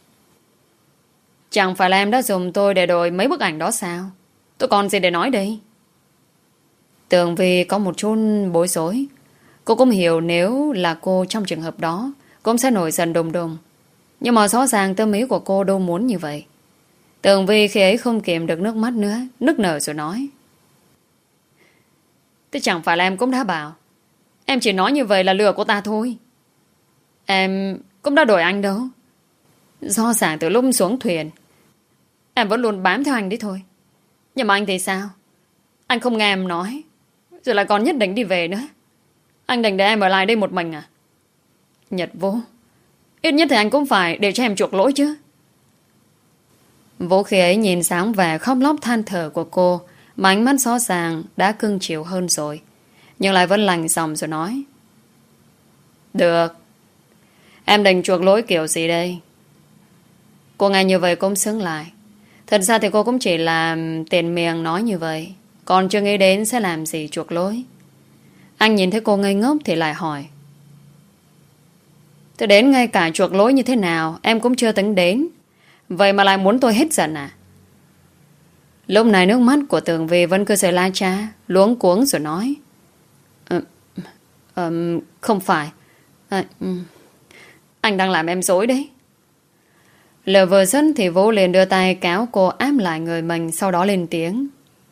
S1: Chẳng phải là em đã dùng tôi để đổi mấy bức ảnh đó sao? Tôi còn gì để nói đây? Tường Vi có một chút bối rối. Cô cũng hiểu nếu là cô trong trường hợp đó cũng sẽ nổi giận đùng đùng. Nhưng mà rõ ràng tâm ý của cô đâu muốn như vậy. Tường Vi khi ấy không kiềm được nước mắt nữa, nức nở rồi nói. Thế chẳng phải là em cũng đã bảo em chỉ nói như vậy là lừa cô ta thôi. Em cũng đã đổi anh đâu. Do sáng từ lúc xuống thuyền em vẫn luôn bám theo anh đấy thôi. Nhưng mà anh thì sao? Anh không nghe em nói, rồi lại còn nhất định đi về nữa. Anh định để em ở lại đây một mình à? Nhật Vũ, ít nhất thì anh cũng phải để cho em chuộc lỗi chứ. Vũ khi ấy nhìn sáng vẻ khóc lóc than thở của cô, mà ánh mắt rõ ràng đã cưng chiều hơn rồi, nhưng lại vẫn lành giọng rồi nói. Được. Em định chuộc lỗi kiểu gì đây? Cô nghe như vậy cũng sững lại. Thật ra thì cô cũng chỉ là tiền miệng nói như vậy, còn chưa nghĩ đến sẽ làm gì chuộc lỗi. Anh nhìn thấy cô ngây ngốc thì lại hỏi. Thế đến ngay cả chuộc lỗi như thế nào em cũng chưa tính đến, vậy mà lại muốn tôi hết giận à? Lúc này nước mắt của Tường Vi vẫn cứ rơi la cha, luống cuống rồi nói. Ừ, ừ, không phải à, ừ, anh đang làm em dối đấy. Lời vừa dứt thì Vũ liền đưa tay kéo cô áp lại người mình, sau đó lên tiếng.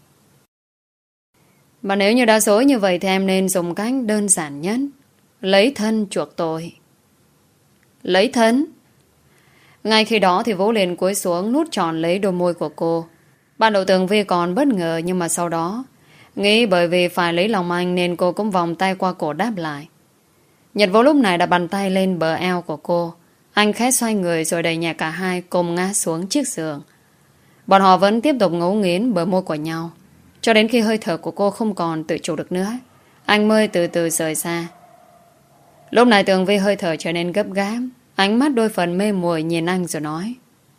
S1: Mà nếu như đã dối như vậy thì em nên dùng cách đơn giản nhất, lấy thân chuộc tội. Lấy thân? Ngay khi đó thì Vũ liền cúi xuống nút tròn lấy đôi môi của cô. Ban đầu Tường Vi còn bất ngờ, nhưng mà sau đó nghĩ bởi vì phải lấy lòng anh nên cô cũng vòng tay qua cổ đáp lại. Nhật Vũ lúc này đặt bàn tay lên bờ eo của cô. Anh khẽ xoay người rồi đẩy nhẹ cả hai cùng ngã xuống chiếc giường. Bọn họ vẫn tiếp tục ngấu nghiến bờ môi của nhau, cho đến khi hơi thở của cô không còn tự chủ được nữa, anh mới từ từ rời xa. Lúc này Tường Vi hơi thở trở nên gấp gáp, ánh mắt đôi phần mê muội nhìn anh rồi nói.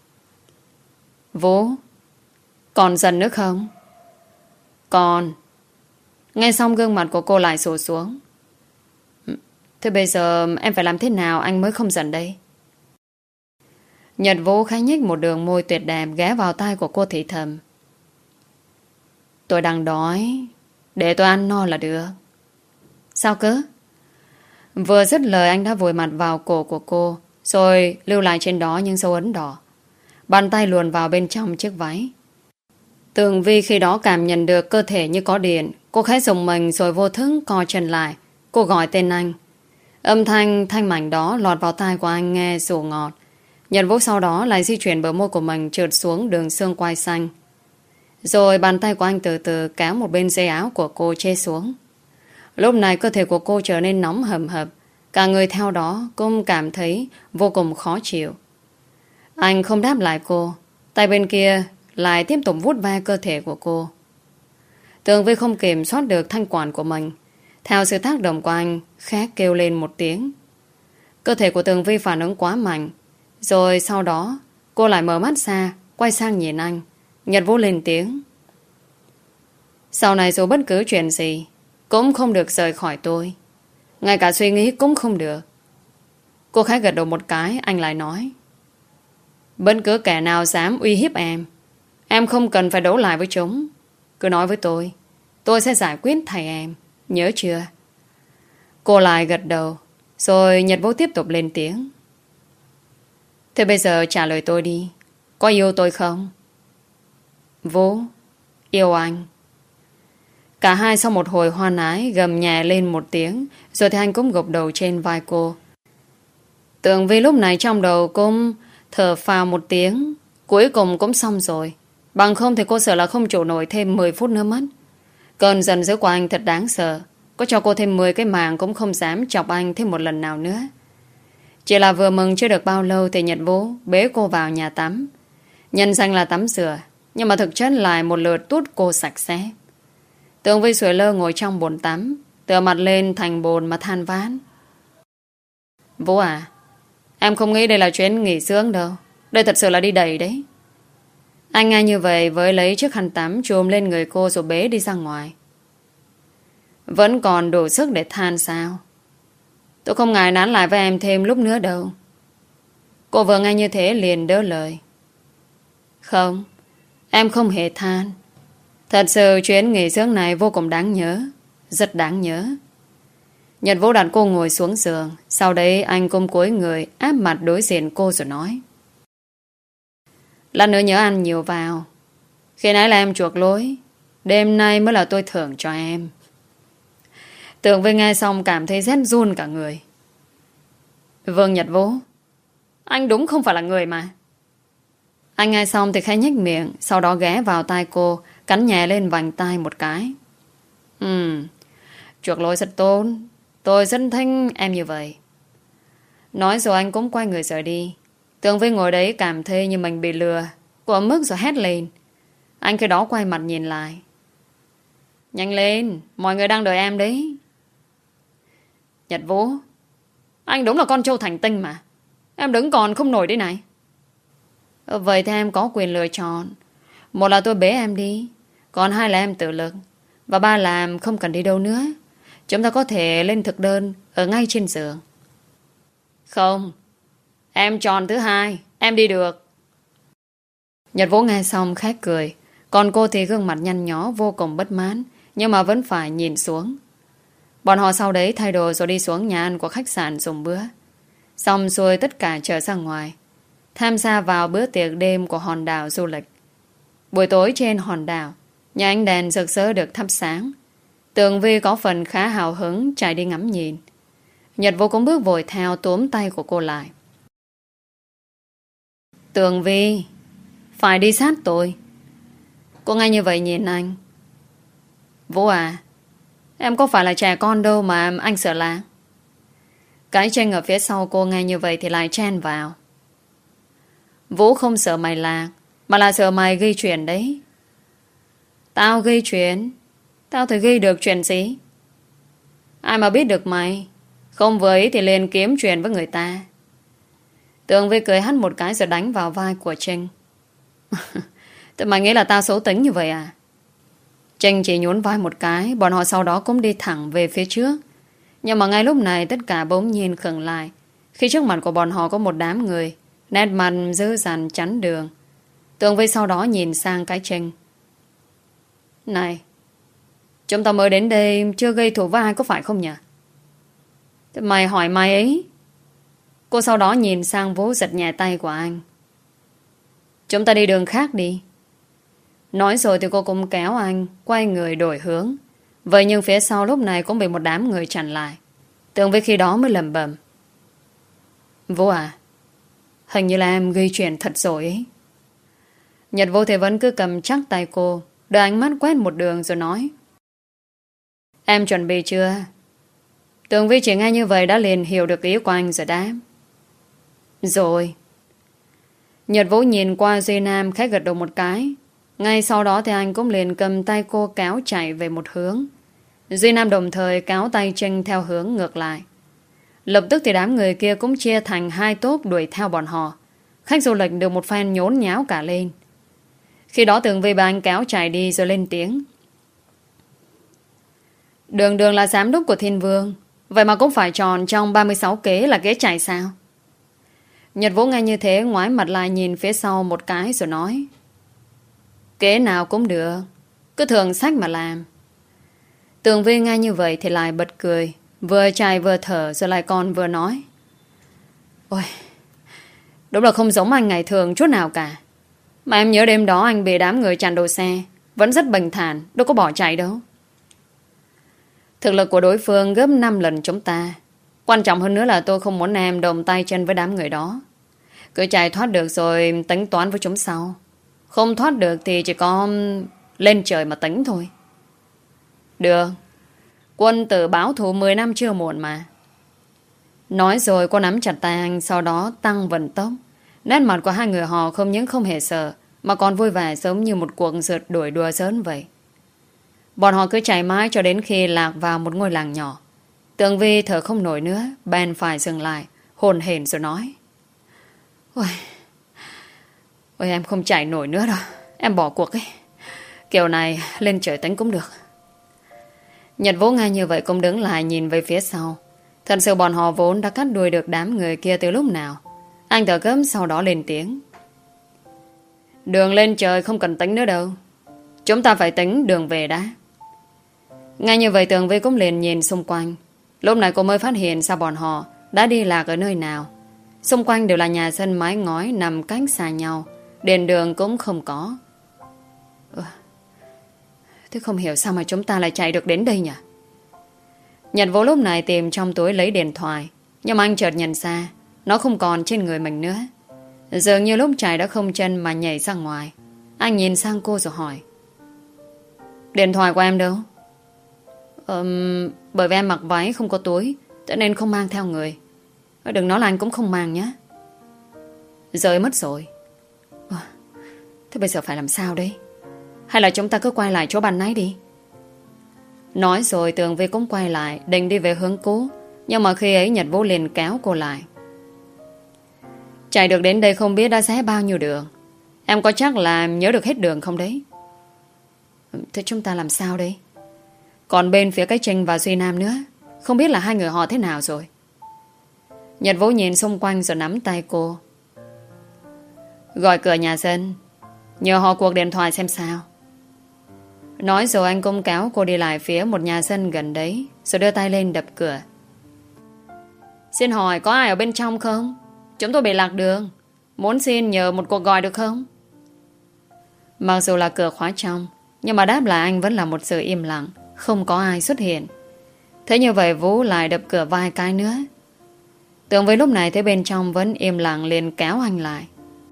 S1: Vũ, còn giận nữa không? Còn. Nghe xong gương mặt của cô lại sụt xuống. Thế bây giờ em phải làm thế nào anh mới không giận đây? Nhật Vũ khẽ nhếch một đường môi tuyệt đẹp ghé vào tai của cô thì thầm. Tôi đang đói, để tôi ăn no là được. Sao cơ? Vừa dứt lời anh đã vùi mặt vào cổ của cô, rồi lưu lại trên đó những dấu ấn đỏ. Bàn tay luồn vào bên trong chiếc váy. Tường Vi khi đó cảm nhận được cơ thể như có điện. Cô khẽ dùng mình rồi vô thức co chân lại. Cô gọi tên anh. Âm thanh thanh mảnh đó lọt vào tai của anh nghe rủ ngọt. Nhật Vũ sau đó lại di chuyển bờ môi của mình trượt xuống đường xương quai xanh. Rồi bàn tay của anh từ từ kéo một bên dây áo của cô chê xuống. Lúc này cơ thể của cô trở nên nóng hầm hập. Cả người theo đó cũng cảm thấy vô cùng khó chịu. Anh không đáp lại cô. Tay bên kia lại tiếp tục vuốt ve cơ thể của cô. Tường Vi không kiểm soát được thanh quản của mình. Theo sự tác động của anh, khẽ kêu lên một tiếng. Cơ thể của Tường Vi phản ứng quá mạnh. Rồi sau đó cô lại mở mắt ra, quay sang nhìn anh. Nhật Vũ lên tiếng. Sau này dù bất cứ chuyện gì cũng không được rời khỏi tôi. Ngay cả suy nghĩ cũng không được. Cô khẽ gật đầu một cái. Anh lại nói. Bất cứ kẻ nào dám uy hiếp em, em không cần phải đấu lại với chúng. Cứ nói với tôi, tôi sẽ giải quyết thay em. Nhớ chưa? Cô lại gật đầu. Rồi Nhật Vũ tiếp tục lên tiếng. Thế bây giờ trả lời tôi đi. Có yêu tôi không? Vũ, yêu anh. Cả hai sau một hồi hoan ái gầm nhẹ lên một tiếng. Rồi thì anh cũng gục đầu trên vai cô. Tưởng vì lúc này trong đầu cũng thở phào một tiếng. Cuối cùng cũng xong rồi. Bằng không thì cô sợ là không trụ nổi thêm mười phút nữa mất. Cơn giận dữ của anh thật đáng sợ. Có cho cô thêm mười cái màng cũng không dám chọc anh thêm một lần nào nữa. Chỉ là vừa mừng chưa được bao lâu thì Nhật Vũ bế cô vào nhà tắm. Nhân danh là tắm rửa, nhưng mà thực chất lại một lượt tuốt cô sạch sẽ. Tường Vi sủi lơ ngồi trong bồn tắm, tựa mặt lên thành bồn mà than vãn. Vũ à, em không nghĩ đây là chuyến nghỉ dưỡng đâu. Đây thật sự là đi đầy đấy. Anh nghe như vậy với lấy chiếc khăn tắm chùm lên người cô rồi bế đi ra ngoài. Vẫn còn đủ sức để than sao? Tôi không ngại nán lại với em thêm lúc nữa đâu. Cô vừa nghe như thế liền đỡ lời. Không, em không hề than. Thật sự chuyến nghỉ dưỡng này vô cùng đáng nhớ. Rất đáng nhớ. Nhật Vũ đặt cô ngồi xuống giường. Sau đấy anh cùng cúi người áp mặt đối diện cô rồi nói. Lát nữa nhớ ăn nhiều vào. Khi nãy là em chuộc lỗi. Đêm nay mới là tôi thưởng cho em. Tưởng với nghe xong cảm thấy rét run cả người. Vâng Nhật Vũ, anh đúng không phải là người mà. Anh nghe xong thì khẽ nhếch miệng. Sau đó ghé vào tai cô, cắn nhẹ lên vành tai một cái. Ừ, chuộc lỗi rất tốt. Tôi rất thích em như vậy. Nói rồi anh cũng quay người rời đi. Tường Vi ngồi đấy cảm thấy như mình bị lừa. Cô ấm ức rồi hét lên. Anh khi đó quay mặt nhìn lại. Nhanh lên, mọi người đang đợi em đấy. Nhật Vũ, anh đúng là con trâu thành tinh mà. Em đứng còn không nổi đấy này. Vậy thì em có quyền lựa chọn. Một là tôi bế em đi, còn hai là em tự lực, và ba là em không cần đi đâu nữa. Chúng ta có thể lên thực đơn ở ngay trên giường. Không, em chọn thứ hai. Em đi được. Nhật Vũ nghe xong khét cười. Còn cô thì gương mặt nhăn nhó vô cùng bất mãn, nhưng mà vẫn phải nhìn xuống. Bọn họ sau đấy thay đồ rồi đi xuống nhà ăn của khách sạn dùng bữa. Xong xuôi tất cả trở ra ngoài, tham gia vào bữa tiệc đêm của hòn đảo du lịch. Buổi tối trên hòn đảo, nhà ánh đèn rực rỡ được thắp sáng. Tường Vi có phần khá hào hứng chạy đi ngắm nhìn. Nhật Vũ cũng bước vội theo túm tay của cô lại. Tường Vi, phải đi sát tôi. Cô nghe như vậy nhìn anh. Vũ à, em có phải là trẻ con đâu mà anh sợ là. Cái Tranh ở phía sau cô nghe như vậy thì lại chen vào. Vũ không sợ mày lạc, mà là sợ mày gây chuyện đấy. Tao gây chuyện? Tao thể gây được chuyện gì? Ai mà biết được mày. Không vừa ý thì lên kiếm chuyện với người ta. Tường Vi cười hắt một cái rồi đánh vào vai của Trinh. Tự mày nghĩ là tao xấu tính như vậy à? Trinh chỉ nhún vai một cái. Bọn họ sau đó cũng đi thẳng về phía trước. Nhưng mà ngay lúc này tất cả bỗng nhiên khựng lại khi trước mặt của bọn họ có một đám người, nét mặt dữ dằn chắn đường. Tường Vi sau đó nhìn sang cái Trinh. Này, chúng ta mới đến đây chưa gây thù với ai có phải không nhỉ? Thế mày hỏi mày ấy. Cô sau đó nhìn sang Vũ giật nhẹ tay của anh. Chúng ta đi đường khác đi. Nói rồi thì cô cũng kéo anh quay người đổi hướng. Vậy nhưng phía sau lúc này cũng bị một đám người chặn lại. Tường Vi khi đó mới lẩm bẩm. Vũ à, hình như là em gây chuyện thật rồi ấy. Nhật Vũ thì vẫn cứ cầm chắc tay cô, đợi ánh mắt quét một đường rồi nói. Em chuẩn bị chưa? Tường Vi chỉ nghe như vậy đã liền hiểu được ý của anh rồi đáp. Rồi. Nhật Vũ nhìn qua Duy Nam khẽ gật đầu một cái. Ngay sau đó thì anh cũng liền cầm tay cô kéo chạy về một hướng. Duy Nam đồng thời kéo tay Trinh theo hướng ngược lại. Lập tức thì đám người kia cũng chia thành hai tốp đuổi theo bọn họ. Khách du lịch được một phen nhốn nháo cả lên. Khi đó Tường Vi bà anh kéo chạy đi rồi lên tiếng. Đường Đường là giám đốc của Thiên Vương, vậy mà cũng phải tròn trong ba mươi sáu kế là kế chạy sao? Nhật Vũ nghe như thế ngoái mặt lại nhìn phía sau một cái rồi nói. Kế nào cũng được, cứ thường sách mà làm. Tường Vi nghe như vậy thì lại bật cười, vừa chạy vừa thở rồi lại còn vừa nói. Ôi, đúng là không giống anh ngày thường chút nào cả. Mà em nhớ đêm đó anh bị đám người chặn đầu xe, vẫn rất bình thản, đâu có bỏ chạy đâu. Thực lực của đối phương gấp năm lần chúng ta. Quan trọng hơn nữa là tôi không muốn em động tay chân với đám người đó. Cứ chạy thoát được rồi tính toán với chúng sau. Không thoát được thì chỉ có lên trời mà tính thôi. Được, Quân tử báo thù mười năm chưa muộn mà. Nói rồi cô nắm chặt tay anh, sau đó tăng vận tốc. Nét mặt của hai người họ không những không hề sợ, mà còn vui vẻ giống như một cuộc rượt đuổi đùa giỡn vậy. Bọn họ cứ chạy mãi cho đến khi lạc vào một ngôi làng nhỏ. Tường Vi thở không nổi nữa, bèn phải dừng lại, hồn hển rồi nói. Ôi, ôi em không chạy nổi nữa đâu, em bỏ cuộc ấy. Kiểu này lên trời tính cũng được. Nhật Vũ nghe như vậy cũng đứng lại nhìn về phía sau. Thật sự bọn họ vốn đã cắt đuôi được đám người kia từ lúc nào. Anh thở gấp sau đó lên tiếng. Đường lên trời không cần tính nữa đâu, chúng ta phải tính đường về đã. Ngay như vậy Tường Vi cũng liền nhìn xung quanh. Lúc này cô mới phát hiện sao bọn họ đã đi lạc ở nơi nào. Xung quanh đều là nhà dân mái ngói nằm cách xa nhau, đèn đường cũng không có. ừ. Thế không hiểu sao mà chúng ta lại chạy được đến đây nhỉ? Nhật Vũ lúc này tìm trong túi lấy điện thoại, nhưng mà anh chợt nhận ra nó không còn trên người mình nữa. Dường như lúc chạy đã không chân mà nhảy ra ngoài. Anh nhìn sang cô rồi hỏi. Điện thoại của em đâu? Ừm, bởi vì em mặc váy không có túi, cho nên không mang theo người. Đừng nói là anh cũng không mang nhé. Rơi mất rồi. à, Thế bây giờ phải làm sao đây? Hay là chúng ta cứ quay lại chỗ ban nãy đi? Nói rồi Tường Vi cũng quay lại, định đi về hướng cũ. Nhưng mà khi ấy Nhật Vũ liền kéo cô lại. Chạy được đến đây không biết đã xé bao nhiêu đường. Em có chắc là nhớ được hết đường không đấy? Thế chúng ta làm sao đây? Còn bên phía cái Trinh và Duy Nam nữa, không biết là hai người họ thế nào rồi. Nhật Vũ nhìn xung quanh rồi nắm tay cô. Gọi cửa nhà dân, nhờ họ cuộc điện thoại xem sao. Nói rồi anh cũng kéo cô đi lại phía một nhà dân gần đấy, rồi đưa tay lên đập cửa. Xin hỏi có ai ở bên trong không? Chúng tôi bị lạc đường, muốn xin nhờ một cuộc gọi được không? Mặc dù là cửa khóa trong, nhưng mà đáp lại anh vẫn là một sự im lặng, không có ai xuất hiện. Thế như vậy Vũ lại đập cửa vài cái nữa. Tưởng với lúc này thấy bên trong vẫn im lặng liền kéo anh lại.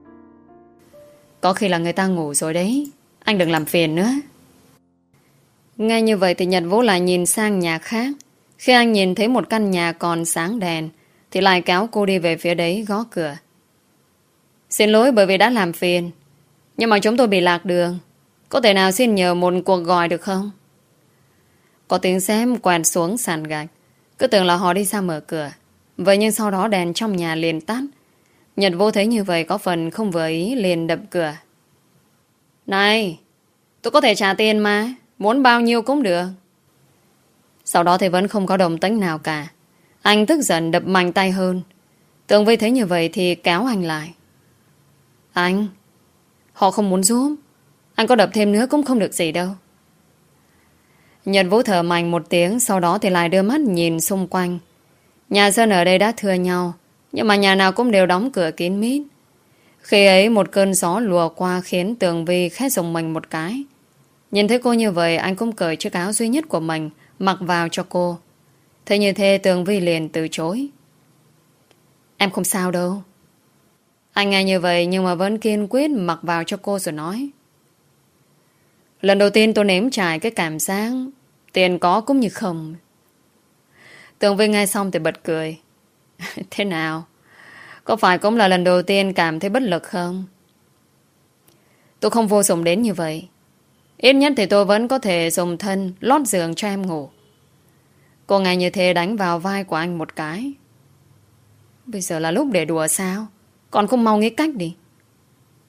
S1: Có khi là người ta ngủ rồi đấy, anh đừng làm phiền nữa. Ngay như vậy thì Nhật Vũ lại nhìn sang nhà khác. Khi anh nhìn thấy một căn nhà còn sáng đèn thì lại kéo cô đi về phía đấy gõ cửa. Xin lỗi bởi vì đã làm phiền, nhưng mà chúng tôi bị lạc đường, có thể nào xin nhờ một cuộc gọi được không? Có tiếng xém quạt xuống sàn gạch. Cứ tưởng là họ đi ra mở cửa. Vậy nhưng sau đó đèn trong nhà liền tắt. Nhật Vũ thấy như vậy có phần không vừa ý liền đập cửa. Này, tôi có thể trả tiền mà, muốn bao nhiêu cũng được. Sau đó thì vẫn không có động tĩnh nào cả. Anh tức giận đập mạnh tay hơn. Tường Vi thấy như vậy thì kéo anh lại. Anh, họ không muốn giúp, anh có đập thêm nữa cũng không được gì đâu. Nhật Vũ thở mạnh một tiếng, sau đó thì lại đưa mắt nhìn xung quanh. Nhà dân ở đây đã thưa nhau, nhưng mà nhà nào cũng đều đóng cửa kín mít. Khi ấy một cơn gió lùa qua khiến Tường Vi khét rùng mình một cái. Nhìn thấy cô như vậy, anh cũng cởi chiếc áo duy nhất của mình mặc vào cho cô. Thế như thế Tường Vi liền từ chối. Em không sao đâu. Anh nghe như vậy nhưng mà vẫn kiên quyết mặc vào cho cô rồi nói. Lần đầu tiên tôi nếm trải cái cảm giác tiền có cũng như không. Tường Vi nghe xong thì bật cười. Thế nào? Có phải cũng là lần đầu tiên cảm thấy bất lực không? Tôi không vô dụng đến như vậy. Ít nhất thì tôi vẫn có thể dùng thân lót giường cho em ngủ. Cô nghe như thế đánh vào vai của anh một cái. Bây giờ là lúc để đùa sao? Còn không mau nghĩ cách đi.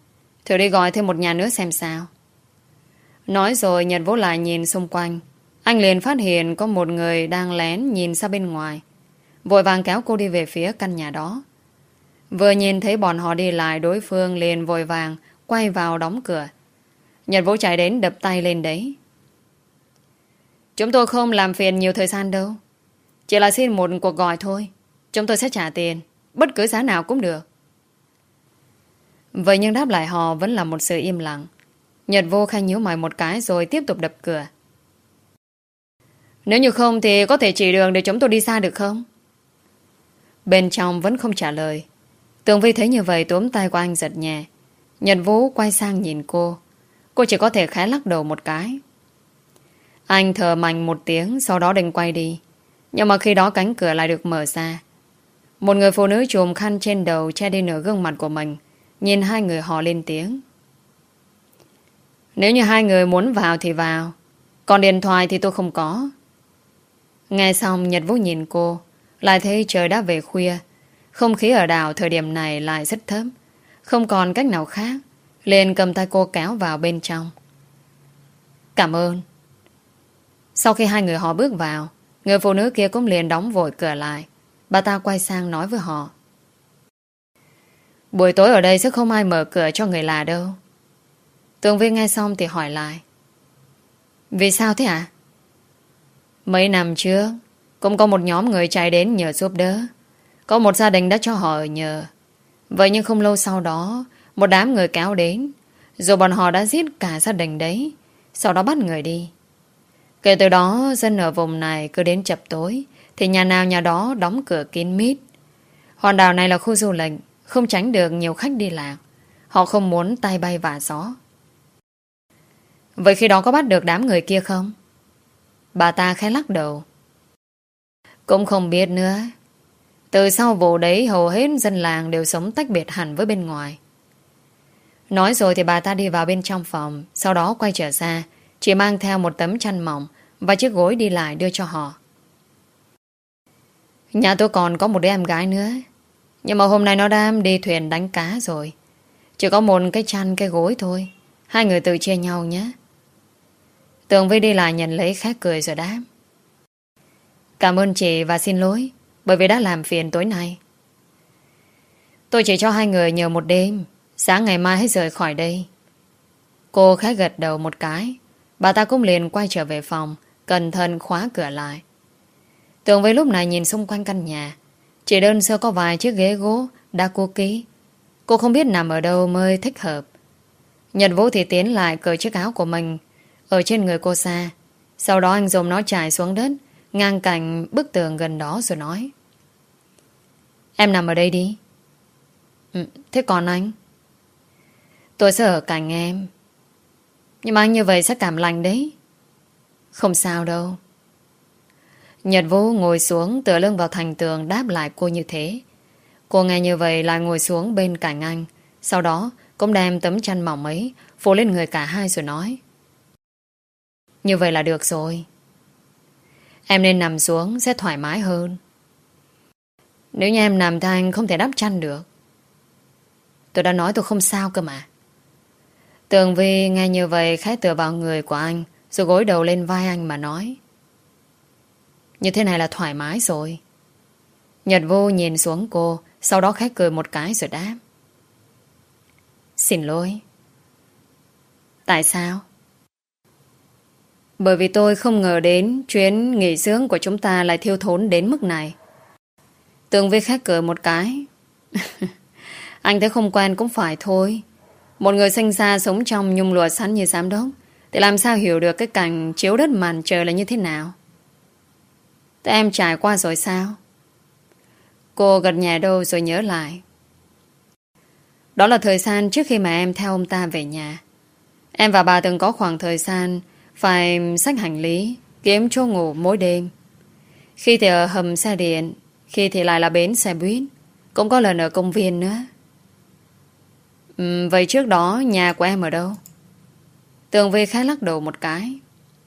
S1: Thử đi gọi thêm một nhà nữa xem sao. Nói rồi Nhật Vũ lại nhìn xung quanh. Anh liền phát hiện có một người đang lén nhìn ra bên ngoài. Vội vàng kéo cô đi về phía căn nhà đó. Vừa nhìn thấy bọn họ đi lại, đối phương liền vội vàng quay vào đóng cửa. Nhật Vũ chạy đến đập tay lên đấy. Chúng tôi không làm phiền nhiều thời gian đâu. Chỉ là xin một cuộc gọi thôi. Chúng tôi sẽ trả tiền, bất cứ giá nào cũng được. Vậy nhưng đáp lại họ vẫn là một sự im lặng. Nhật Vũ khẽ nhíu mày một cái rồi tiếp tục đập cửa. Nếu như không thì có thể chỉ đường để chúng tôi đi xa được không? Bên trong vẫn không trả lời. Tường Vi thấy như vậy túm tay của anh giật nhẹ. Nhật Vũ quay sang nhìn cô. Cô chỉ có thể khẽ lắc đầu một cái. Anh thở mạnh một tiếng, sau đó định quay đi. Nhưng mà khi đó cánh cửa lại được mở ra. Một người phụ nữ chùm khăn trên đầu che đi nửa gương mặt của mình, nhìn hai người họ lên tiếng. Nếu như hai người muốn vào thì vào, còn điện thoại thì tôi không có. Nghe xong Nhật Vũ nhìn cô, lại thấy trời đã về khuya. Không khí ở đảo thời điểm này lại rất thấp. Không còn cách nào khác, liền cầm tay cô kéo vào bên trong. Cảm ơn. Sau khi hai người họ bước vào, người phụ nữ kia cũng liền đóng vội cửa lại. Bà ta quay sang nói với họ. Buổi tối ở đây sẽ không ai mở cửa cho người lạ đâu. Tường Vi nghe xong thì hỏi lại. Vì sao thế ạ? Mấy năm trước cũng có một nhóm người chạy đến nhờ giúp đỡ. Có một gia đình đã cho họ ở nhờ. Vậy nhưng không lâu sau đó, một đám người kéo đến, rồi bọn họ đã giết cả gia đình đấy, sau đó bắt người đi. Kể từ đó dân ở vùng này cứ đến chập tối thì nhà nào nhà đó đóng cửa kín mít. Hòn đảo này là khu du lịch, không tránh được nhiều khách đi lạc. Họ không muốn tay bay vạ gió. Vậy khi đó có bắt được đám người kia không? Bà ta khẽ lắc đầu. Cũng không biết nữa. Từ sau vụ đấy hầu hết dân làng đều sống tách biệt hẳn với bên ngoài. Nói rồi thì bà ta đi vào bên trong phòng, sau đó quay trở ra, chỉ mang theo một tấm chăn mỏng và chiếc gối đi lại đưa cho họ. Nhà tôi còn có một đứa em gái nữa, nhưng mà hôm nay nó đang đi thuyền đánh cá rồi. Chỉ có một cái chăn cái gối thôi. Hai người tự chia nhau nhé. Tường Vi đi lại nhận lấy khẽ cười rồi đáp. Cảm ơn chị và xin lỗi bởi vì đã làm phiền tối nay. Tôi chỉ cho hai người nhờ một đêm, sáng ngày mai hãy rời khỏi đây. Cô khẽ gật đầu một cái. Bà ta cũng liền quay trở về phòng, cẩn thận khóa cửa lại. Tường Vi lúc này nhìn xung quanh căn nhà. Chỉ đơn sơ có vài chiếc ghế gỗ đã cũ kỹ. Cô không biết nằm ở đâu mới thích hợp. Nhật Vũ thì tiến lại cởi chiếc áo của mình ở trên người cô ra. Sau đó anh dùng nó trải xuống đất ngang cạnh bức tường gần đó rồi nói. Em nằm ở đây đi. Ừ, thế còn anh? Tôi sẽ ở cạnh em. Nhưng mà anh như vậy sẽ cảm lạnh đấy. Không sao đâu. Nhật Vũ ngồi xuống tựa lưng vào thành tường đáp lại cô như thế. Cô nghe như vậy lại ngồi xuống bên cạnh anh. Sau đó cũng đem tấm chăn mỏng ấy phủ lên người cả hai rồi nói. Như vậy là được rồi. Em nên nằm xuống sẽ thoải mái hơn. Nếu như em nằm thì anh không thể đắp chăn được. Tôi đã nói tôi không sao cơ mà. Tường Vi nghe như vậy khẽ tựa vào người của anh, rồi gối đầu lên vai anh mà nói. Như thế này là thoải mái rồi. Nhật Vũ nhìn xuống cô, sau đó khẽ cười một cái rồi đáp. Xin lỗi. Tại sao? Bởi vì tôi không ngờ đến chuyến nghỉ dưỡng của chúng ta lại thiêu thốn đến mức này. Tường Vi khẽ cười một cái. Anh thấy không quen cũng phải thôi. Một người sinh ra sống trong nhung lụa sắn như giám đốc thì làm sao hiểu được cái cảnh chiếu đất màn trời là như thế nào. Thế em trải qua rồi sao? Cô gật nhẹ đầu rồi nhớ lại. Đó là thời gian trước khi mà em theo ông ta về nhà. Em và bà từng có khoảng thời gian phải xách hành lý, kiếm chỗ ngủ mỗi đêm. Khi thì ở hầm xe điện, khi thì lại là bến xe buýt, cũng có lần ở công viên nữa. uhm, Vậy trước đó nhà của em ở đâu? Tường Vi khá lắc đầu một cái.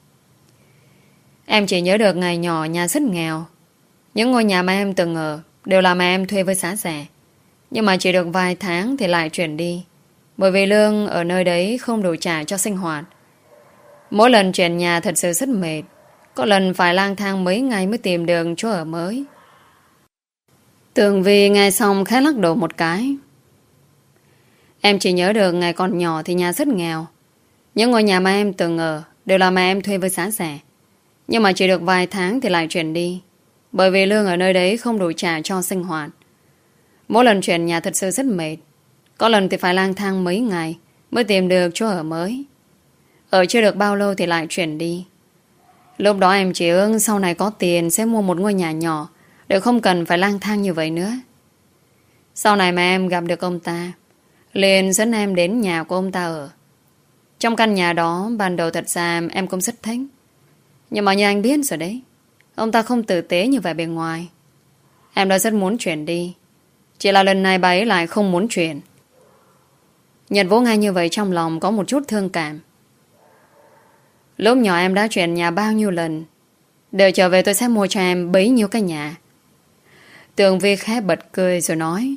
S1: Em chỉ nhớ được ngày nhỏ nhà rất nghèo. Những ngôi nhà mà em từng ở đều là mà em thuê với giá rẻ. Nhưng mà chỉ được vài tháng thì lại chuyển đi. Bởi vì lương ở nơi đấy không đủ trả cho sinh hoạt. Mỗi lần chuyển nhà thật sự rất mệt. Có lần phải lang thang mấy ngày mới tìm được chỗ ở mới. Tường Vi nghe xong khẽ lắc đầu một cái. Em chỉ nhớ được ngày còn nhỏ thì nhà rất nghèo. Những ngôi nhà mà em từng ở đều là mà em thuê với giá rẻ. Nhưng mà chỉ được vài tháng thì lại chuyển đi. Bởi vì lương ở nơi đấy không đủ trả cho sinh hoạt. Mỗi lần chuyển nhà thật sự rất mệt. Có lần thì phải lang thang mấy ngày mới tìm được chỗ ở mới. Ở chưa được bao lâu thì lại chuyển đi. Lúc đó em chỉ ước sau này có tiền sẽ mua một ngôi nhà nhỏ để không cần phải lang thang như vậy nữa. Sau này mà em gặp được ông ta, liền dẫn em đến nhà của ông ta ở. Trong căn nhà đó ban đầu thật ra em cũng rất thích. Nhưng mà như anh biết rồi đấy, ông ta không tử tế như vẻ bề ngoài. Em đã rất muốn chuyển đi. Chỉ là lần này bà ấy lại không muốn chuyển. Nhật Vũ nghe như vậy trong lòng có một chút thương cảm. Lúc nhỏ em đã chuyển nhà bao nhiêu lần. Đợi trở về tôi sẽ mua cho em bấy nhiêu cái nhà. Tường Vi khẽ bật cười rồi nói.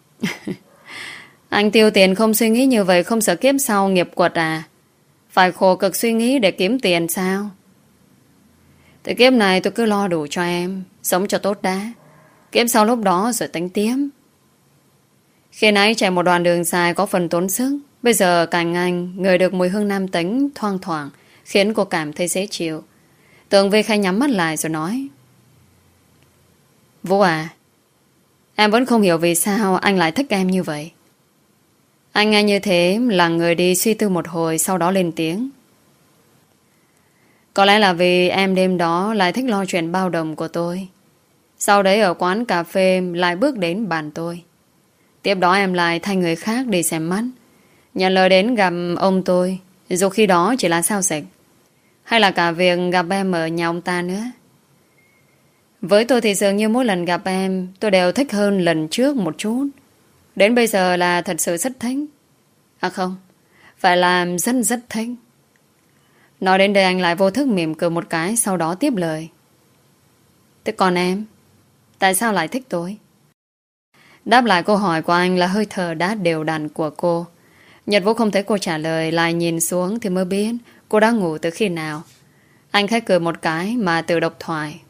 S1: Anh tiêu tiền không suy nghĩ như vậy, không sợ kiếp sau nghiệp quật à? Phải khổ cực suy nghĩ để kiếm tiền sao? Thì kiếp này tôi cứ lo đủ cho em, sống cho tốt đã. Kiếp sau lúc đó rồi tính tiếp. Khi nãy chạy một đoạn đường dài có phần tốn sức. Bây giờ cạnh anh ngửi được mùi hương nam tính thoang thoảng, khiến cô cảm thấy dễ chịu. Tường Vi khai nhắm mắt lại rồi nói. Vũ à, em vẫn không hiểu vì sao anh lại thích em như vậy. Anh nghe như thế là người đi suy tư một hồi, sau đó lên tiếng. Có lẽ là vì em đêm đó lại thích lo chuyện bao đồng của tôi. Sau đấy ở quán cà phê lại bước đến bàn tôi. Tiếp đó em lại thay người khác đi xem mắt, nhận lời đến gặp ông tôi, dù khi đó chỉ là sao xịch. Hay là cả việc gặp em ở nhà ông ta nữa. Với tôi thì dường như mỗi lần gặp em tôi đều thích hơn lần trước một chút. Đến bây giờ là thật sự rất thích. À không, phải là rất rất thích. Nói đến đây anh lại vô thức mỉm cười một cái, sau đó tiếp lời. Thế còn em, tại sao lại thích tôi? Đáp lại câu hỏi của anh là hơi thở đá đều đặn của cô. Nhật Vũ không thấy cô trả lời, lại nhìn xuống thì mới biết cô đã ngủ từ khi nào. Anh khẽ cười một cái mà tự độc thoại.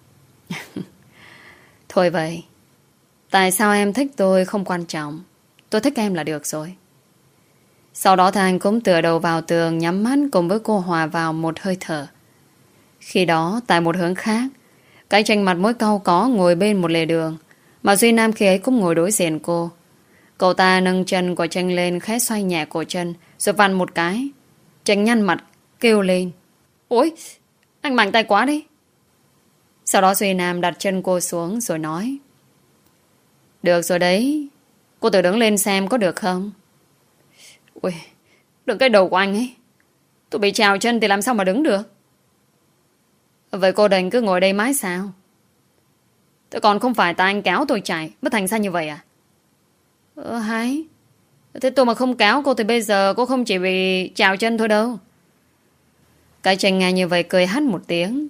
S1: Thôi vậy, tại sao em thích tôi không quan trọng. Tôi thích em là được rồi. Sau đó thì anh cũng tựa đầu vào tường, nhắm mắt cùng với cô hòa vào một hơi thở. Khi đó tại một hướng khác, cái tranh mặt mũi cau có ngồi bên một lề đường, mà Duy Nam khi ấy cũng ngồi đối diện cô. Cậu ta nâng chân của Tranh lên, khẽ xoay nhẹ cổ chân rồi vặn một cái. Tranh nhăn mặt kêu lên. Ôi, anh mạnh tay quá đi. Sau đó Duy Nam đặt chân cô xuống rồi nói. Được rồi đấy, cô tự đứng lên xem có được không? Ui, đừng cái đầu của anh ấy. Tôi bị trào chân thì làm sao mà đứng được. Vậy cô đành cứ ngồi đây mãi sao? Thế còn không phải tại anh kéo tôi chạy mới thành ra như vậy à? Ờ hay. Thế tôi mà không kéo cô thì bây giờ cô không chỉ bị trào chân thôi đâu. Cái Tranh nghe như vậy cười hắt một tiếng.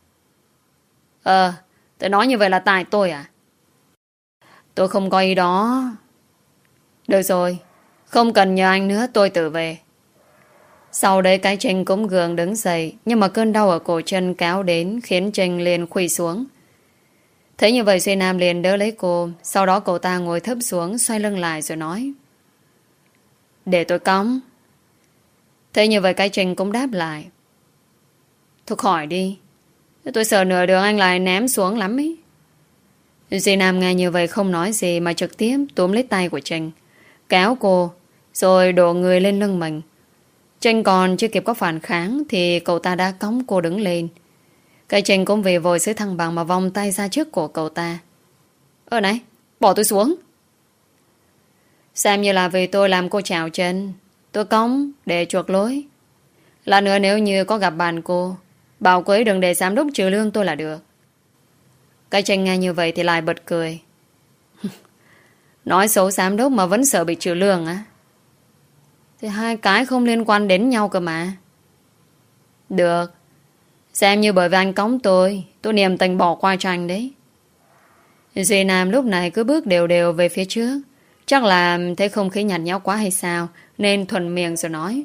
S1: Ờ, tôi nói như vậy là tại tôi à? Tôi không có ý đó. Được rồi, không cần nhờ anh nữa, tôi tự về. Sau đấy cái Tranh cũng gượng đứng dậy, nhưng mà cơn đau ở cổ chân kéo đến khiến Tranh liền khuỵu xuống. Thế như vậy Duy Nam liền đỡ lấy cô. Sau đó cậu ta ngồi thấp xuống, xoay lưng lại rồi nói. Để tôi cõng. Thế như vậy cái Tranh cũng đáp lại. Thôi khỏi đi, tôi sợ nửa đường anh lại ném xuống lắm ý. Duy Nam nghe như vậy không nói gì mà trực tiếp túm lấy tay của Tranh, kéo cô rồi đổ người lên lưng mình. Tranh còn chưa kịp có phản kháng thì cậu ta đã cõng cô đứng lên. Cái Tranh cũng vì vội sự thăng bằng mà vòng tay ra trước cổ cậu ta. Ơ này, bỏ tôi xuống. Xem như là vì tôi làm cô trào chân, tôi cõng để chuộc lối. Là nữa nếu như có gặp bạn cô, bảo cô ấy đừng để giám đốc trừ lương tôi là được. Cái Tranh nghe như vậy thì lại bật cười. Nói xấu giám đốc mà vẫn sợ bị trừ lương á? Thì hai cái không liên quan đến nhau cơ mà. Được, xem như bởi vì anh cõng tôi, tôi niềm tình bỏ qua cho anh đấy. Duy Nam lúc này cứ bước đều đều về phía trước, Chắc là thấy không khí nhạt nhẽo quá hay sao, nên thuần miệng rồi nói.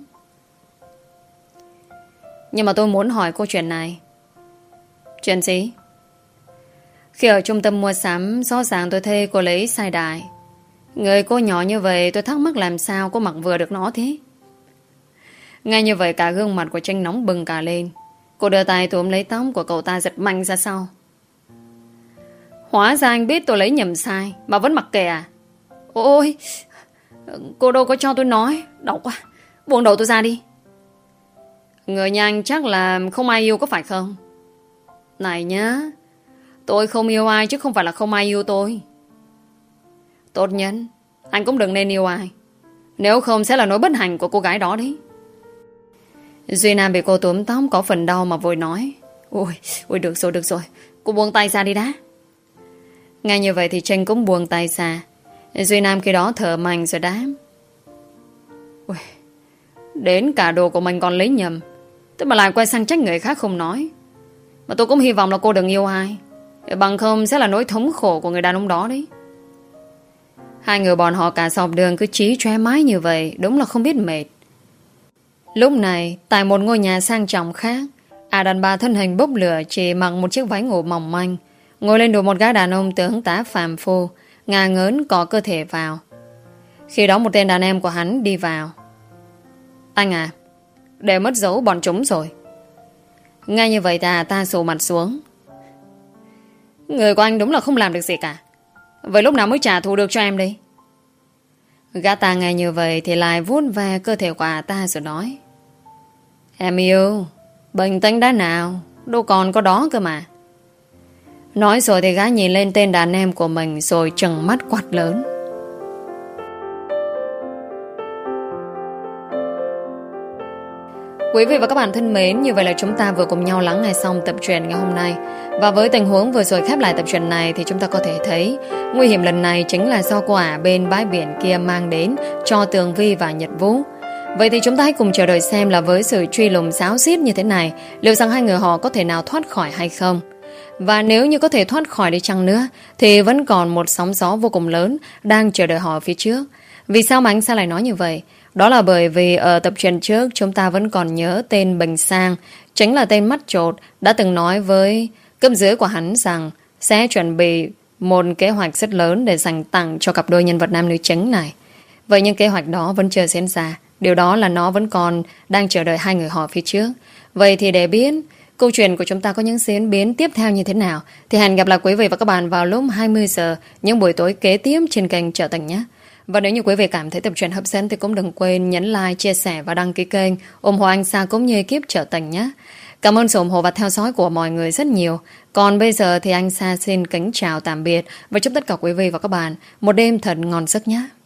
S1: Nhưng mà tôi muốn hỏi cô chuyện này. Chuyện gì? Khi ở trung tâm mua sắm, rõ ràng tôi thấy cô lấy sai đài. Người cô nhỏ như vậy, tôi thắc mắc làm sao cô mặc vừa được nó thế. Ngay như vậy cả gương mặt của Trinh nóng bừng cả lên. Cô đưa tay túm lấy tóc của cậu ta giật mạnh ra sau. Hóa ra anh biết tôi lấy nhầm sai mà vẫn mặc kệ à? Ôi, cô đâu có cho tôi nói. Đau quá, buông đầu tôi ra đi. Người nhà anh chắc là không ai yêu có phải không? Này nhá, tôi không yêu ai chứ không phải là không ai yêu tôi. Tốt nhất anh cũng đừng nên yêu ai, nếu không sẽ là nỗi bất hạnh của cô gái đó đấy. Duy Nam bị cô túm tóc có phần đau mà vội nói. Ôi, ôi được rồi, được rồi, cô buông tay ra đi đã. Ngay như vậy thì Trinh cũng buông tay ra. Duy Nam khi đó thở mạnh rồi đáp. Ôi, đến cả đồ của mình còn lấy nhầm, thế mà lại quay sang trách người khác không nói. Mà tôi cũng hy vọng là cô đừng yêu ai, bằng không sẽ là nỗi thống khổ của người đàn ông đó đấy. Hai người bọn họ cả dọc đường cứ chí chóe mái như vậy, đúng là không biết mệt. Lúc này, tại một ngôi nhà sang trọng khác, à đàn bà thân hình bốc lửa chỉ mặc một chiếc váy ngủ mỏng manh, ngồi lên đùi một gã đàn ông tướng tá phàm phu, ngà ngớn có cơ thể vào. Khi đó một tên đàn em của hắn đi vào. Anh à, để mất dấu bọn chúng rồi. Ngay như vậy ta ta xù mặt xuống. Người của anh đúng là không làm được gì cả. Vậy lúc nào mới trả thù được cho em đây? Gã ta nghe như vậy thì lại vuốt ve cơ thể của ta rồi nói. Em yêu, bình tĩnh đã nào, đâu còn có đó cơ mà. Nói rồi thì gã nhìn lên tên đàn em của mình rồi trừng mắt quát lớn. Quý vị và các bạn thân mến, như vậy là chúng ta vừa cùng nhau lắng nghe xong tập truyện ngày hôm nay. Và với tình huống vừa rồi khép lại tập truyện này thì chúng ta có thể thấy nguy hiểm lần này chính là do cô ả bên bãi biển kia mang đến cho Tường Vi và Nhật Vũ. Vậy thì chúng ta hãy cùng chờ đợi xem là với sự truy lùng xáo xít như thế này, liệu rằng hai người họ có thể nào thoát khỏi hay không? Và nếu như có thể thoát khỏi đi chăng nữa thì vẫn còn một sóng gió vô cùng lớn đang chờ đợi họ phía trước. Vì sao mà anh Sa lại nói như vậy? Đó là bởi vì ở tập truyện trước chúng ta vẫn còn nhớ tên Bình Sang, chính là tên mắt trột, đã từng nói với cấp dưới của hắn rằng sẽ chuẩn bị một kế hoạch rất lớn để dành tặng cho cặp đôi nhân vật nam nữ chính này. Vậy nhưng kế hoạch đó vẫn chưa diễn ra. Điều đó là nó vẫn còn đang chờ đợi hai người họ phía trước. Vậy thì để biết câu chuyện của chúng ta có những diễn biến tiếp theo như thế nào thì hẹn gặp lại quý vị và các bạn vào lúc hai mươi giờ những buổi tối kế tiếp trên kênh Trở Tình nhé. Và nếu như quý vị cảm thấy tập truyện hấp dẫn thì cũng đừng quên nhấn like, chia sẻ và đăng ký kênh ủng hộ anh Sa cũng như ekip Trở Tình nhé. Cảm ơn sự ủng hộ và theo dõi của mọi người rất nhiều. Còn bây giờ thì anh Sa xin kính chào tạm biệt và chúc tất cả quý vị và các bạn một đêm thật ngon giấc nhé.